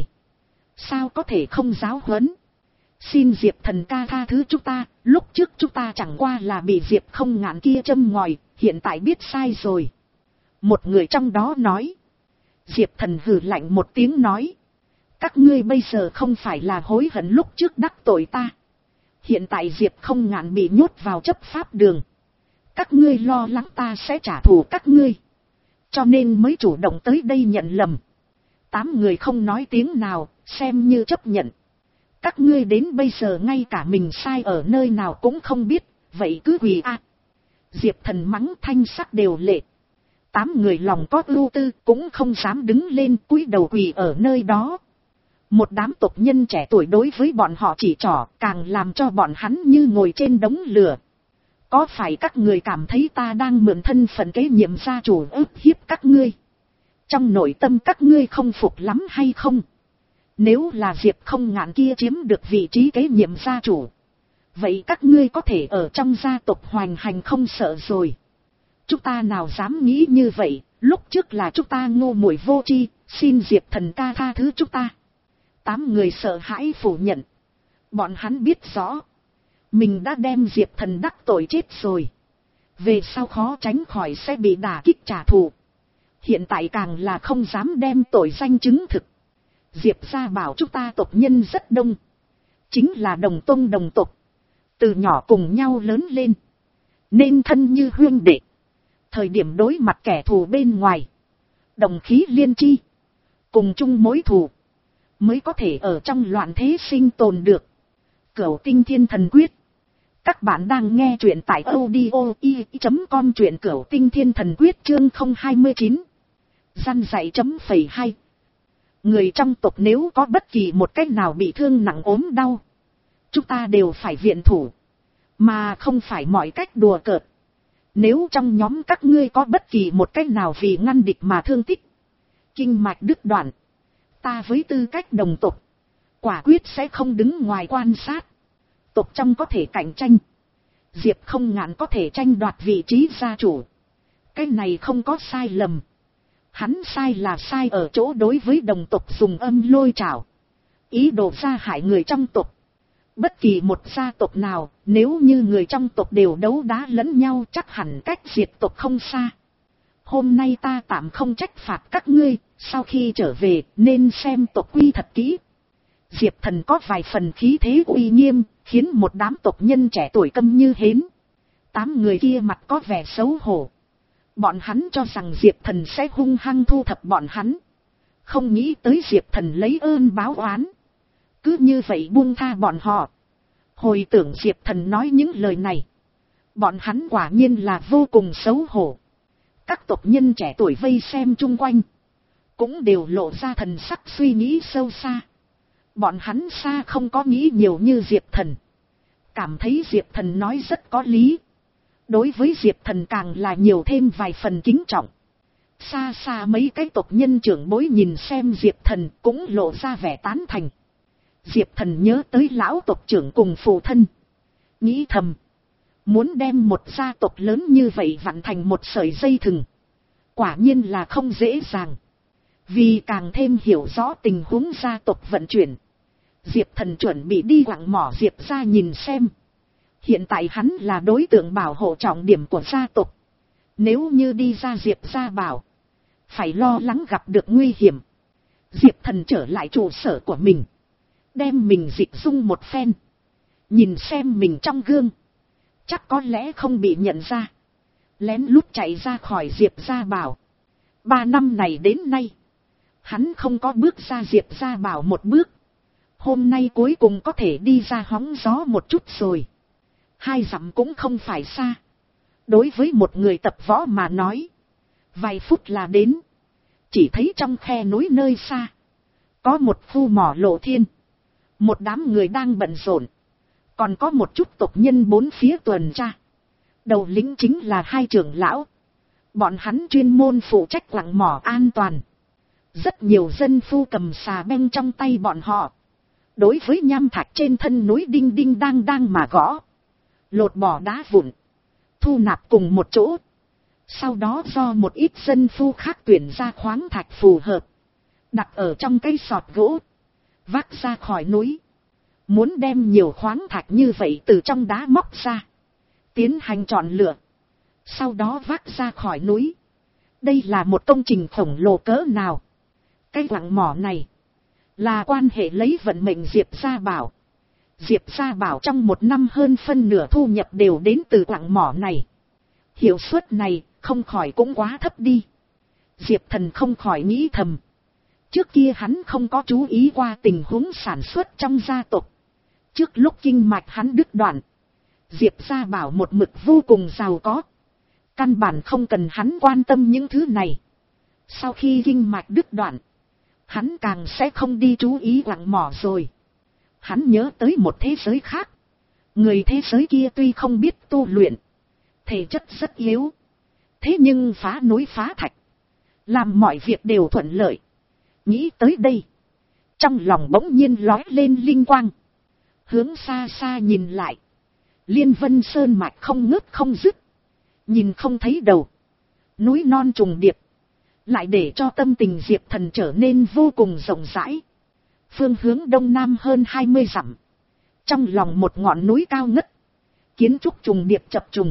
A: sao có thể không giáo huấn. Xin Diệp thần ca tha thứ chúng ta, lúc trước chúng ta chẳng qua là bị Diệp Không Ngạn kia châm ngòi, hiện tại biết sai rồi. Một người trong đó nói. Diệp thần hừ lạnh một tiếng nói. Các ngươi bây giờ không phải là hối hận lúc trước đắc tội ta. Hiện tại Diệp Không Ngạn bị nhốt vào chấp pháp đường. Các ngươi lo lắng ta sẽ trả thù các ngươi, cho nên mới chủ động tới đây nhận lầm. Tám người không nói tiếng nào, xem như chấp nhận. Các ngươi đến bây giờ ngay cả mình sai ở nơi nào cũng không biết, vậy cứ quỳ a. Diệp thần mắng thanh sắc đều lệ. Tám người lòng có ưu tư cũng không dám đứng lên, cúi đầu quỳ ở nơi đó. Một đám tộc nhân trẻ tuổi đối với bọn họ chỉ trỏ, càng làm cho bọn hắn như ngồi trên đống lửa. Có phải các người cảm thấy ta đang mượn thân phận kế nhiệm gia chủ ức hiếp các ngươi? Trong nội tâm các ngươi không phục lắm hay không? Nếu là Diệp Không Ngạn kia chiếm được vị trí kế nhiệm gia chủ, vậy các ngươi có thể ở trong gia tộc hoành hành không sợ rồi. Chúng ta nào dám nghĩ như vậy, lúc trước là chúng ta ngu muội vô tri, xin Diệp thần ca tha thứ chúng ta. Tám người sợ hãi phủ nhận. Bọn hắn biết rõ, mình đã đem Diệp thần đắc tội chết rồi. Về sau khó tránh khỏi sẽ bị đả kích trả thù. Hiện tại càng là không dám đem tội danh chứng thực. Diệp gia bảo chúng ta tộc nhân rất đông. Chính là đồng tông đồng tộc. Từ nhỏ cùng nhau lớn lên. Nên thân như huynh đệ. Thời điểm đối mặt kẻ thù bên ngoài, đồng khí liên chi, cùng chung mối thù, mới có thể ở trong loạn thế sinh tồn được. Cửu Tinh Thiên Thần Quyết. Các bạn đang nghe truyện tại audio i chấm com, truyện Cửu Tinh Thiên Thần Quyết chương không hai mươi chín. Gian dạy chấm phẩy hai. Người trong tộc nếu có bất kỳ một cách nào bị thương nặng ốm đau, chúng ta đều phải viện thủ, mà không phải mọi cách đùa cợt. Nếu trong nhóm các ngươi có bất kỳ một cách nào vì ngăn địch mà thương tích, kinh mạch đứt đoạn, ta với tư cách đồng tộc, quả quyết sẽ không đứng ngoài quan sát. Tộc trong có thể cạnh tranh, Diệp Không Ngạn có thể tranh đoạt vị trí gia chủ. Cái này không có sai lầm. Hắn sai là sai ở chỗ đối với đồng tộc dùng âm lôi trảo, ý đồ ra hại người trong tộc. Bất kỳ một gia tộc nào, nếu như người trong tộc đều đấu đá lẫn nhau, chắc hẳn cách diệt tộc không xa. Hôm nay ta tạm không trách phạt các ngươi, sau khi trở về nên xem tộc quy thật kỹ. Diệp thần có vài phần khí thế uy nghiêm, khiến một đám tộc nhân trẻ tuổi câm như hến. Tám người kia mặt có vẻ xấu hổ. Bọn hắn cho rằng Diệp thần sẽ hung hăng thu thập bọn hắn. Không nghĩ tới Diệp thần lấy ơn báo oán. Cứ như vậy buông tha bọn họ. Hồi tưởng Diệp thần nói những lời này, bọn hắn quả nhiên là vô cùng xấu hổ. Các tộc nhân trẻ tuổi vây xem chung quanh, cũng đều lộ ra thần sắc suy nghĩ sâu xa. Bọn hắn xa không có nghĩ nhiều như Diệp thần. Cảm thấy Diệp thần nói rất có lý. Đối với Diệp thần càng là nhiều thêm vài phần kính trọng. Xa xa mấy cái tộc nhân trưởng bối nhìn xem Diệp thần cũng lộ ra vẻ tán thành. Diệp thần nhớ tới lão tộc trưởng cùng phụ thân, nghĩ thầm, muốn đem một gia tộc lớn như vậy vặn thành một sợi dây thừng, quả nhiên là không dễ dàng. Vì càng thêm hiểu rõ tình huống gia tộc vận chuyển, Diệp thần chuẩn bị đi quặng mỏ Diệp gia nhìn xem. Hiện tại hắn là đối tượng bảo hộ trọng điểm của gia tộc. Nếu như đi ra Diệp gia bảo, phải lo lắng gặp được nguy hiểm. Diệp thần trở lại trụ sở của mình, đem mình dịch dung một phen, nhìn xem mình trong gương, chắc có lẽ không bị nhận ra, lén lút chạy ra khỏi Diệp gia bảo. Ba năm này đến nay, hắn không có bước ra Diệp gia bảo một bước. Hôm nay cuối cùng có thể đi ra hóng gió một chút rồi. Hai dặm cũng không phải xa. Đối với một người tập võ mà nói, vài phút là đến. Chỉ thấy trong khe núi nơi xa, có một khu mỏ lộ thiên. Một đám người đang bận rộn. Còn có một chút tộc nhân bốn phía tuần tra. Đầu lĩnh chính là hai trưởng lão. Bọn hắn chuyên môn phụ trách quặng mỏ an toàn. Rất nhiều dân phu cầm xà beng trong tay bọn họ. Đối với nham thạch trên thân núi đinh đinh đang đang mà gõ. Lột bỏ đá vụn, thu nạp cùng một chỗ. Sau đó do một ít dân phu khác tuyển ra khoáng thạch phù hợp, đặt ở trong cái sọt gỗ, vác ra khỏi núi, muốn đem nhiều khoáng thạch như vậy từ trong đá móc ra, tiến hành chọn lựa, sau đó vác ra khỏi núi. Đây là một công trình khổng lồ cỡ nào. Cái quặng mỏ này là quan hệ lấy vận mệnh Diệp Gia Bảo. Diệp Gia Bảo trong một năm hơn phân nửa thu nhập đều đến từ quặng mỏ này. Hiệu suất này không khỏi cũng quá thấp đi. Diệp Thần không khỏi nghĩ thầm. Trước kia hắn không có chú ý qua tình huống sản xuất trong gia tộc. Trước lúc kinh mạch hắn đứt đoạn, Diệp Gia Bảo một mực vô cùng giàu có. Căn bản không cần hắn quan tâm những thứ này. Sau khi kinh mạch đứt đoạn, hắn càng sẽ không đi chú ý quặng mỏ rồi. Hắn nhớ tới một thế giới khác. Người thế giới kia tuy không biết tu luyện, thể chất rất yếu, thế nhưng phá núi phá thạch, làm mọi việc đều thuận lợi. Nghĩ tới đây, trong lòng bỗng nhiên lóe lên linh quang. Hướng xa xa nhìn lại, liên vân sơn mạch không ngớt không dứt, nhìn không thấy đầu, núi non trùng điệp, lại để cho tâm tình Diệp Thần trở nên vô cùng rộng rãi. Phương hướng đông nam hơn hai mươi dặm, trong lòng một ngọn núi cao ngất, kiến trúc trùng điệp chập trùng,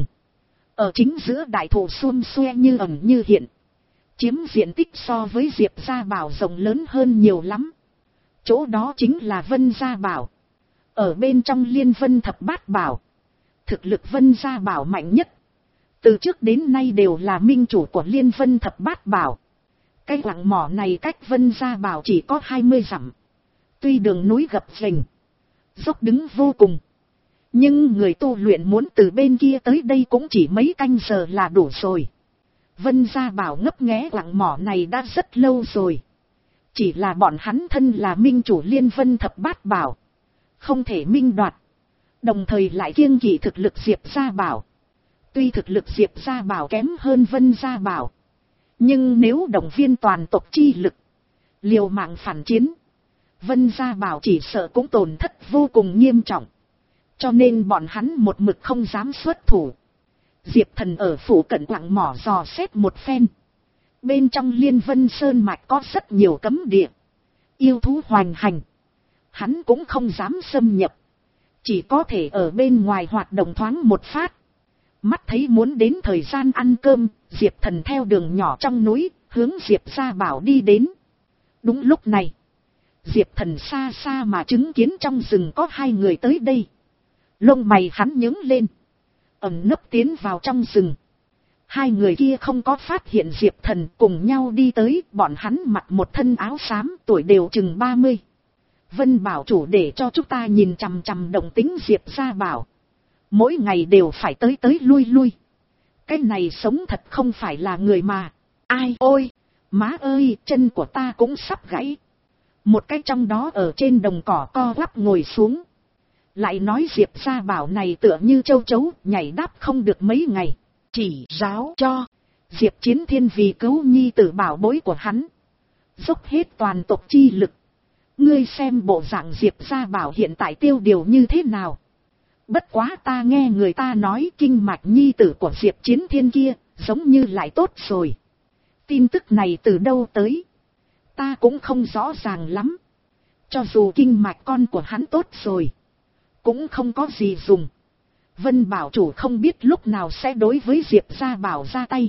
A: ở chính giữa đại thụ xuôn xuê như ẩn như hiện, chiếm diện tích so với Diệp Gia Bảo rộng lớn hơn nhiều lắm. Chỗ đó chính là Vân Gia Bảo. Ở bên trong Liên Vân Thập Bát Bảo, thực lực Vân Gia Bảo mạnh nhất, từ trước đến nay đều là minh chủ của Liên Vân Thập Bát Bảo. Cái quặng mỏ này cách Vân Gia Bảo chỉ có hai mươi dặm. Tuy đường núi gập ghềnh, dốc đứng vô cùng, nhưng người tu luyện muốn từ bên kia tới đây cũng chỉ mấy canh giờ là đủ rồi. Vân Gia Bảo ngấp nghé quặng mỏ này đã rất lâu rồi. Chỉ là bọn hắn thân là minh chủ Liên Vân Thập Bát Bảo, không thể minh đoạt, đồng thời lại kiêng kỵ thực lực Diệp Gia Bảo. Tuy thực lực Diệp Gia Bảo kém hơn Vân Gia Bảo, nhưng nếu động viên toàn tộc chi lực, liều mạng phản chiến, Vân Gia Bảo chỉ sợ cũng tổn thất vô cùng nghiêm trọng. Cho nên bọn hắn một mực không dám xuất thủ. Diệp Thần ở phủ cận quặng mỏ dò xét một phen. Bên trong Liên Vân Sơn Mạch có rất nhiều cấm địa, yêu thú hoành hành, hắn cũng không dám xâm nhập, chỉ có thể ở bên ngoài hoạt động thoáng một phát. Mắt thấy muốn đến thời gian ăn cơm, Diệp Thần theo đường nhỏ trong núi, hướng Diệp Gia Bảo đi đến. Đúng lúc này, Diệp Thần xa xa mà chứng kiến trong rừng có hai người tới đây. Lông mày hắn nhướng lên, ẩn nấp tiến vào trong rừng. Hai người kia không có phát hiện Diệp Thần, cùng nhau đi tới. Bọn hắn mặc một thân áo xám, tuổi đều chừng ba mươi. Vân Bảo chủ để cho chúng ta nhìn chằm chằm động tính Diệp Gia Bảo, mỗi ngày đều phải tới tới lui lui. Cái này sống thật không phải là người mà. Ai ôi, má ơi, chân của ta cũng sắp gãy. Một cái trong đó ở trên đồng cỏ co quắp ngồi xuống, lại nói Diệp Gia Bảo này tựa như châu chấu, nhảy đáp không được mấy ngày. Chỉ giáo cho Diệp Chiến Thiên vì cứu nhi tử bảo bối của hắn, dốc hết toàn tộc chi lực. Ngươi xem bộ dạng Diệp Gia Bảo hiện tại tiêu điều như thế nào. Bất quá ta nghe người ta nói kinh mạch nhi tử của Diệp Chiến Thiên kia giống như lại tốt rồi. Tin tức này từ đâu tới, ta cũng không rõ ràng lắm. Cho dù kinh mạch con của hắn tốt rồi, cũng không có gì dùng. Vân Bảo chủ không biết lúc nào sẽ đối với Diệp Gia Bảo ra tay.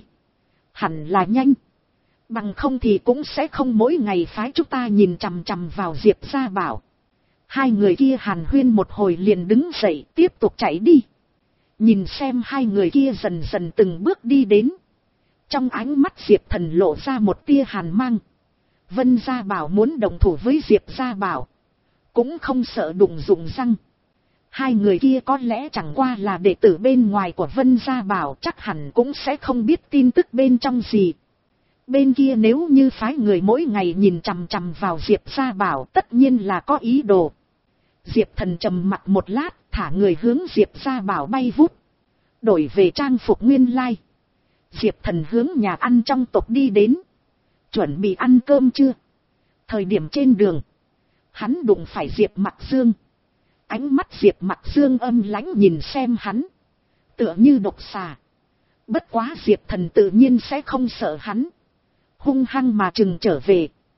A: Hẳn là nhanh, bằng không thì cũng sẽ không mỗi ngày phái chúng ta nhìn chằm chằm vào Diệp Gia Bảo. Hai người kia hàn huyên một hồi liền đứng dậy tiếp tục chạy đi. Nhìn xem hai người kia dần dần từng bước đi đến, trong ánh mắt Diệp Thần lộ ra một tia hàn mang. Vân Gia Bảo muốn đồng thủ với Diệp Gia Bảo, cũng không sợ đụng dụng răng. Hai người kia có lẽ chẳng qua là đệ tử bên ngoài của Vân Gia Bảo, chắc hẳn cũng sẽ không biết tin tức bên trong gì. Bên kia nếu như phái người mỗi ngày nhìn chằm chằm vào Diệp Gia Bảo, tất nhiên là có ý đồ. Diệp Thần trầm mặt một lát, thả người hướng Diệp Gia Bảo bay vút, đổi về trang phục nguyên lai. Diệp Thần hướng nhà ăn trong tộc đi đến, chuẩn bị ăn cơm trưa. Thời điểm trên đường, hắn đụng phải Diệp Mặc Dương. Ánh mắt Diệp Mặc Dương âm lãnh nhìn xem hắn, tựa như độc xà. Bất quá Diệp Thần tự nhiên sẽ không sợ hắn, hung hăng mà trừng trở về.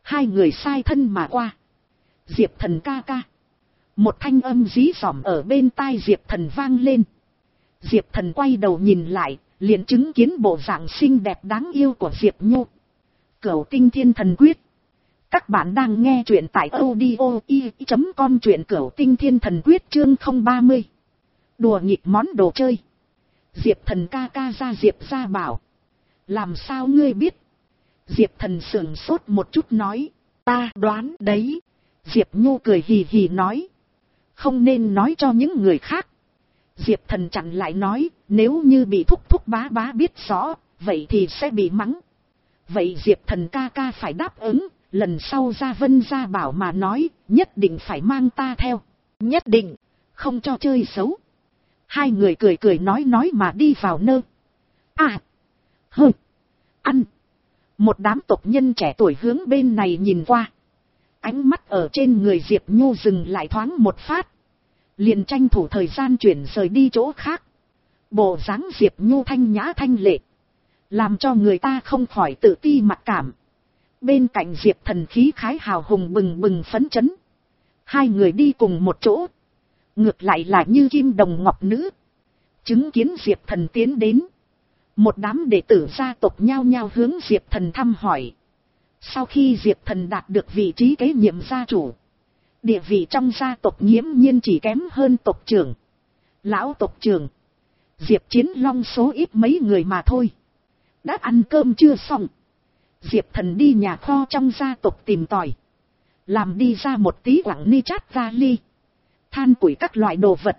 A: Hai người sai thân mà qua. Diệp Thần ca ca. Một thanh âm dí dỏm ở bên tai Diệp Thần vang lên. Diệp Thần quay đầu nhìn lại, liền chứng kiến bộ dạng xinh đẹp đáng yêu của Diệp Nhu. Cửu Tinh Thiên Thần Quyết. Các bạn đang nghe truyện tại audio i chấm com, truyện Cửu Tinh Thiên Thần Quyết chương không ba mươi. Đùa nghịch món đồ chơi. Diệp Thần ca ca ra Diệp gia bảo. Làm sao ngươi biết? Diệp Thần sửng sốt một chút nói. Ta đoán đấy. Diệp Nhu cười hì hì nói. Không nên nói cho những người khác. Diệp Thần chặn lại nói. Nếu như bị thúc thúc bá bá biết rõ, vậy thì sẽ bị mắng. Vậy Diệp Thần ca ca phải đáp ứng. Lần sau ra Vân gia bảo mà nói, nhất định phải mang ta theo. Nhất định, không cho chơi xấu. Hai người cười cười nói nói mà đi vào nơ. À, hơ, ăn. Một đám tộc nhân trẻ tuổi hướng bên này nhìn qua. Ánh mắt ở trên người Diệp Nhu dừng lại thoáng một phát. Liền tranh thủ thời gian chuyển rời đi chỗ khác. Bộ dáng Diệp Nhu thanh nhã thanh lệ, làm cho người ta không khỏi tự ti mặc cảm. Bên cạnh Diệp Thần khí khái hào hùng bừng bừng phấn chấn. Hai người đi cùng một chỗ. Ngược lại là như kim đồng ngọc nữ. Chứng kiến Diệp Thần tiến đến. Một đám đệ tử gia tộc nhao nhao hướng Diệp Thần thăm hỏi. Sau khi Diệp Thần đạt được vị trí kế nhiệm gia chủ, địa vị trong gia tộc nghiễm nhiên chỉ kém hơn tộc trưởng. Lão tộc trưởng Diệp Chiến Long số ít mấy người mà thôi. Đã ăn cơm chưa xong, Diệp Thần đi nhà kho trong gia tộc tìm tòi, làm đi ra một tí quảng ni chát ra ly, than củi các loại đồ vật.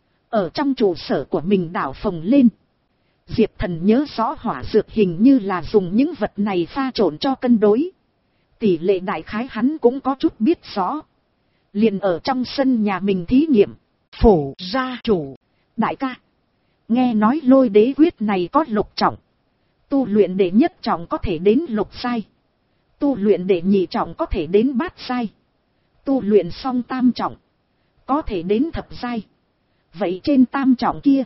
A: Ở trong trụ sở của mình đảo phồng lên. Diệp Thần nhớ rõ hỏa dược hình như là dùng những vật này pha trộn cho cân đối. Tỷ lệ đại khái hắn cũng có chút biết rõ. Liền ở trong sân nhà mình thí nghiệm. Phủ gia chủ. Đại ca, nghe nói lôi đế quyết này có lục trọng. Tu luyện đệ nhất trọng có thể đến lục sai. Tu luyện đệ nhị trọng có thể đến bát sai. Tu luyện xong tam trọng có thể đến thập sai. Vậy trên tam trọng kia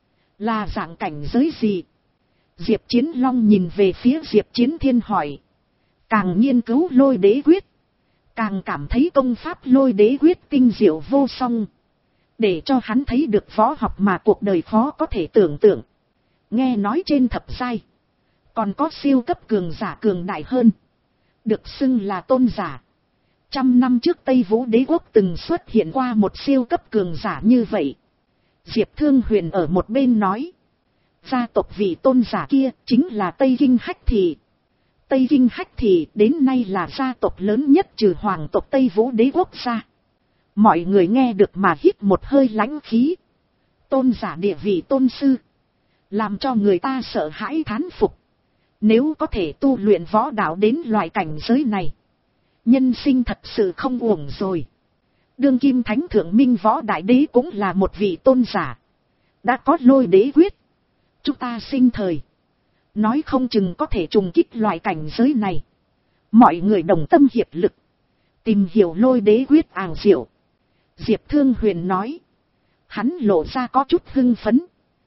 A: là dạng cảnh giới gì? Diệp Chiến Long nhìn về phía Diệp Chiến Thiên hỏi. Càng nghiên cứu lôi đế quyết, càng cảm thấy công pháp lôi đế quyết tinh diệu vô song. Để cho hắn thấy được võ học mà cuộc đời khó có thể tưởng tượng. Nghe nói trên thập giai còn có siêu cấp cường giả cường đại hơn, được xưng là tôn giả. Trăm năm trước Tây Vũ Đế Quốc từng xuất hiện qua một siêu cấp cường giả như vậy. Diệp Thương Huyền ở một bên nói. Gia tộc vị tôn giả kia chính là Tây Kinh Hách Thị. Tây Kinh Hách Thị đến nay là gia tộc lớn nhất trừ hoàng tộc Tây Vũ Đế Quốc gia. Mọi người nghe được mà hít một hơi lãnh khí. Tôn giả địa vị tôn sư, làm cho người ta sợ hãi thán phục. Nếu có thể tu luyện võ đạo đến loại cảnh giới này, nhân sinh thật sự không uổng rồi. Đương kim thánh thượng Minh Võ Đại Đế cũng là một vị tôn giả, đã có lôi đế quyết. Chúng ta sinh thời, nói không chừng có thể trùng kích loại cảnh giới này. Mọi người đồng tâm hiệp lực, tìm hiểu lôi đế quyết ảo diệu. Diệp Thương Huyền nói. Hắn lộ ra có chút hưng phấn.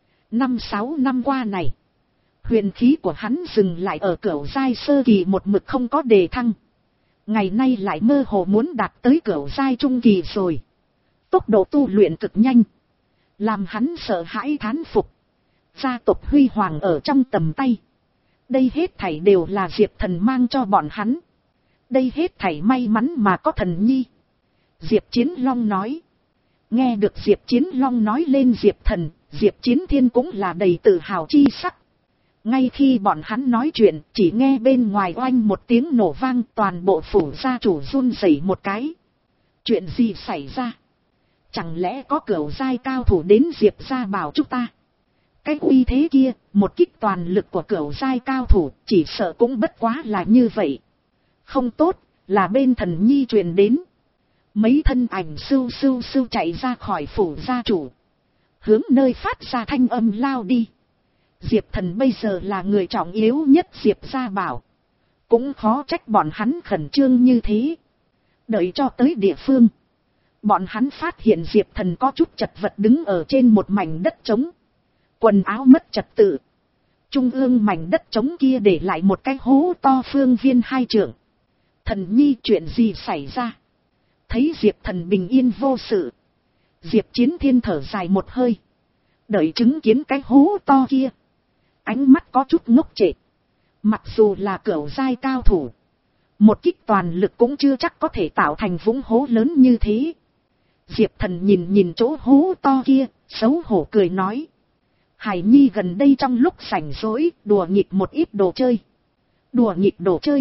A: Năm sáu năm qua này, huyền khí của hắn dừng lại ở cửu giai sơ kỳ một mực không có đề thăng. Ngày nay lại mơ hồ muốn đạt tới cửu giai trung kỳ rồi. Tốc độ tu luyện cực nhanh, làm hắn sợ hãi thán phục. Gia tộc huy hoàng ở trong tầm tay. Đây hết thảy đều là Diệp Thần mang cho bọn hắn. Đây hết thảy may mắn mà có thần nhi. Diệp Chiến Long nói. Nghe được Diệp Chiến Long nói lên Diệp Thần, Diệp Chiến Thiên cũng là đầy tự hào chi sắc. Ngay khi bọn hắn nói chuyện, chỉ nghe bên ngoài oanh một tiếng nổ vang, toàn bộ phủ gia chủ run rẩy một cái. Chuyện gì xảy ra? Chẳng lẽ có cửu giai cao thủ đến Diệp gia bảo chúng ta? Cái uy thế kia, một kích toàn lực của cửu giai cao thủ, chỉ sợ cũng bất quá là như vậy. Không tốt, là bên thần nhi truyền đến. Mấy thân ảnh sưu sưu sưu chạy ra khỏi phủ gia chủ, hướng nơi phát ra thanh âm lao đi. Diệp Thần bây giờ là người trọng yếu nhất Diệp gia bảo, cũng khó trách bọn hắn khẩn trương như thế. Đợi cho tới địa phương, bọn hắn phát hiện Diệp Thần có chút chật vật đứng ở trên một mảnh đất trống, quần áo mất trật tự. Trung ương mảnh đất trống kia để lại một cái hố to phương viên hai trượng. Thần nhi, chuyện gì xảy ra? Thấy Diệp Thần bình yên vô sự, Diệp Chiến Thiên thở dài một hơi. Đợi chứng kiến cái hố to kia, ánh mắt có chút ngốc trệ. Mặc dù là cửu giai cao thủ, một kích toàn lực cũng chưa chắc có thể tạo thành vũng hố lớn như thế. Diệp Thần nhìn nhìn chỗ hố to kia, xấu hổ cười nói. Hải nhi gần đây trong lúc rảnh rỗi, đùa nghịch một ít đồ chơi. Đùa nghịch đồ chơi.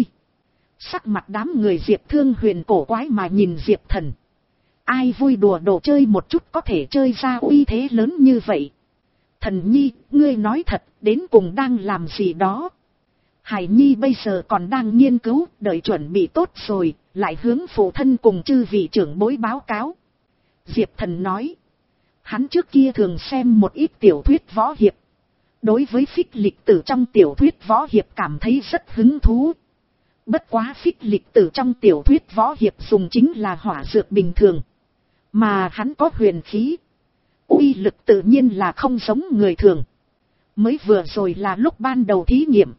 A: Sắc mặt đám người Diệp Thương Huyền cổ quái mà nhìn Diệp Thần. Ai vui đùa đồ chơi một chút có thể chơi ra uy thế lớn như vậy? Thần nhi, ngươi nói thật, đến cùng đang làm gì đó? Hải nhi bây giờ còn đang nghiên cứu, đợi chuẩn bị tốt rồi, lại hướng phụ thân cùng chư vị trưởng bối báo cáo. Diệp Thần nói. Hắn trước kia thường xem một ít tiểu thuyết võ hiệp. Đối với phích lịch tử trong tiểu thuyết võ hiệp cảm thấy rất hứng thú. Bất quá phích lịch tử trong tiểu thuyết võ hiệp dùng chính là hỏa dược bình thường. Mà hắn có huyền khí. Uy lực tự nhiên là không giống người thường. Mới vừa rồi là lúc ban đầu thí nghiệm.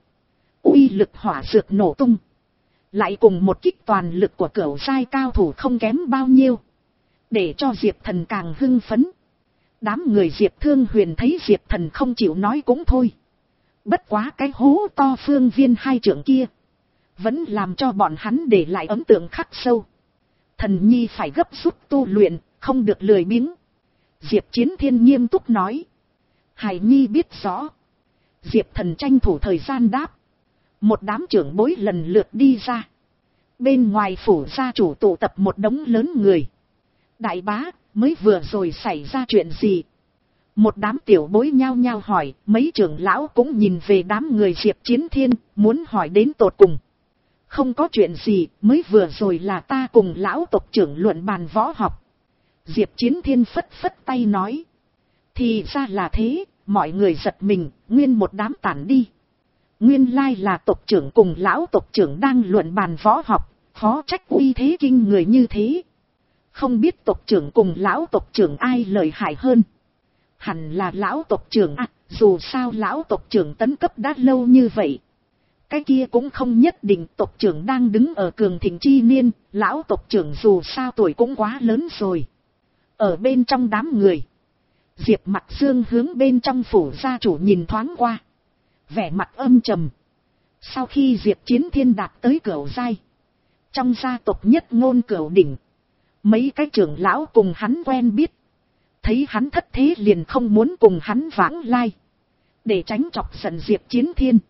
A: Uy lực hỏa dược nổ tung. Lại cùng một kích toàn lực của cửu giai cao thủ không kém bao nhiêu. Để cho Diệp Thần càng hưng phấn. Đám người Diệp Thương Huyền thấy Diệp Thần không chịu nói cũng thôi. Bất quá cái hố to phương viên hai trượng kia vẫn làm cho bọn hắn để lại ấn tượng khắc sâu. Thần nhi phải gấp rút tu luyện, không được lười biếng. Diệp Chiến Thiên nghiêm túc nói. Hải nhi biết rõ. Diệp Thần tranh thủ thời gian đáp. Một đám trưởng bối lần lượt đi ra. Bên ngoài phủ gia chủ tụ tập một đống lớn người. Đại bá, mới vừa rồi xảy ra chuyện gì? Một đám tiểu bối nhao nhao hỏi, mấy trưởng lão cũng nhìn về đám người Diệp Chiến Thiên, muốn hỏi đến tột cùng. Không có chuyện gì, mới vừa rồi là ta cùng lão tộc trưởng luận bàn võ học. Diệp Chiến Thiên phất phất tay nói. Thì ra là thế, mọi người giật mình, nguyên một đám tản đi. Nguyên lai là tộc trưởng cùng lão tộc trưởng đang luận bàn võ học, phó trách uy thế kinh người như thế. Không biết tộc trưởng cùng lão tộc trưởng ai lợi hại hơn. Hẳn là lão tộc trưởng à, dù sao lão tộc trưởng tấn cấp đã lâu như vậy. Cái kia cũng không nhất định, tộc trưởng đang đứng ở cường thịnh chi niên, lão tộc trưởng dù sao tuổi cũng quá lớn rồi. Ở bên trong đám người, Diệp Mặc Dương hướng bên trong phủ gia chủ nhìn thoáng qua. Vẻ mặt âm trầm. Sau khi Diệp Chiến Thiên đạt tới cửu giai, trong gia tộc nhất ngôn cửu đỉnh, mấy cái trưởng lão cùng hắn quen biết. Thấy hắn thất thế liền không muốn cùng hắn vãng lai. Để tránh chọc giận Diệp Chiến Thiên.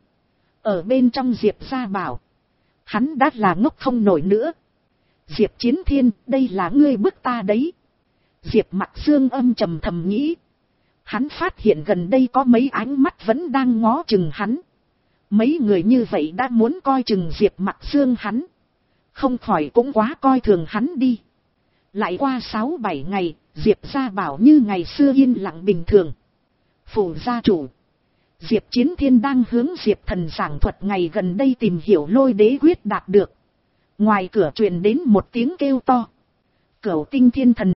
A: Ở bên trong Diệp gia bảo. Hắn đã là ngốc không nổi nữa. Diệp Chiến Thiên, đây là ngươi bức ta đấy. Diệp Mặc Dương âm trầm thầm nghĩ. Hắn phát hiện gần đây có mấy ánh mắt vẫn đang ngó chừng hắn. Mấy người như vậy đã muốn coi chừng Diệp Mặc Dương hắn. Không khỏi cũng quá coi thường hắn đi. Lại qua sáu bảy ngày, Diệp gia bảo như ngày xưa yên lặng bình thường. Phủ gia chủ. Diệp Chiến Thiên đang hướng Diệp Thần giảng thuật ngày gần đây tìm hiểu lôi đế quyết đạt được. Ngoài cửa truyền đến một tiếng kêu to. Cửu tinh thiên thần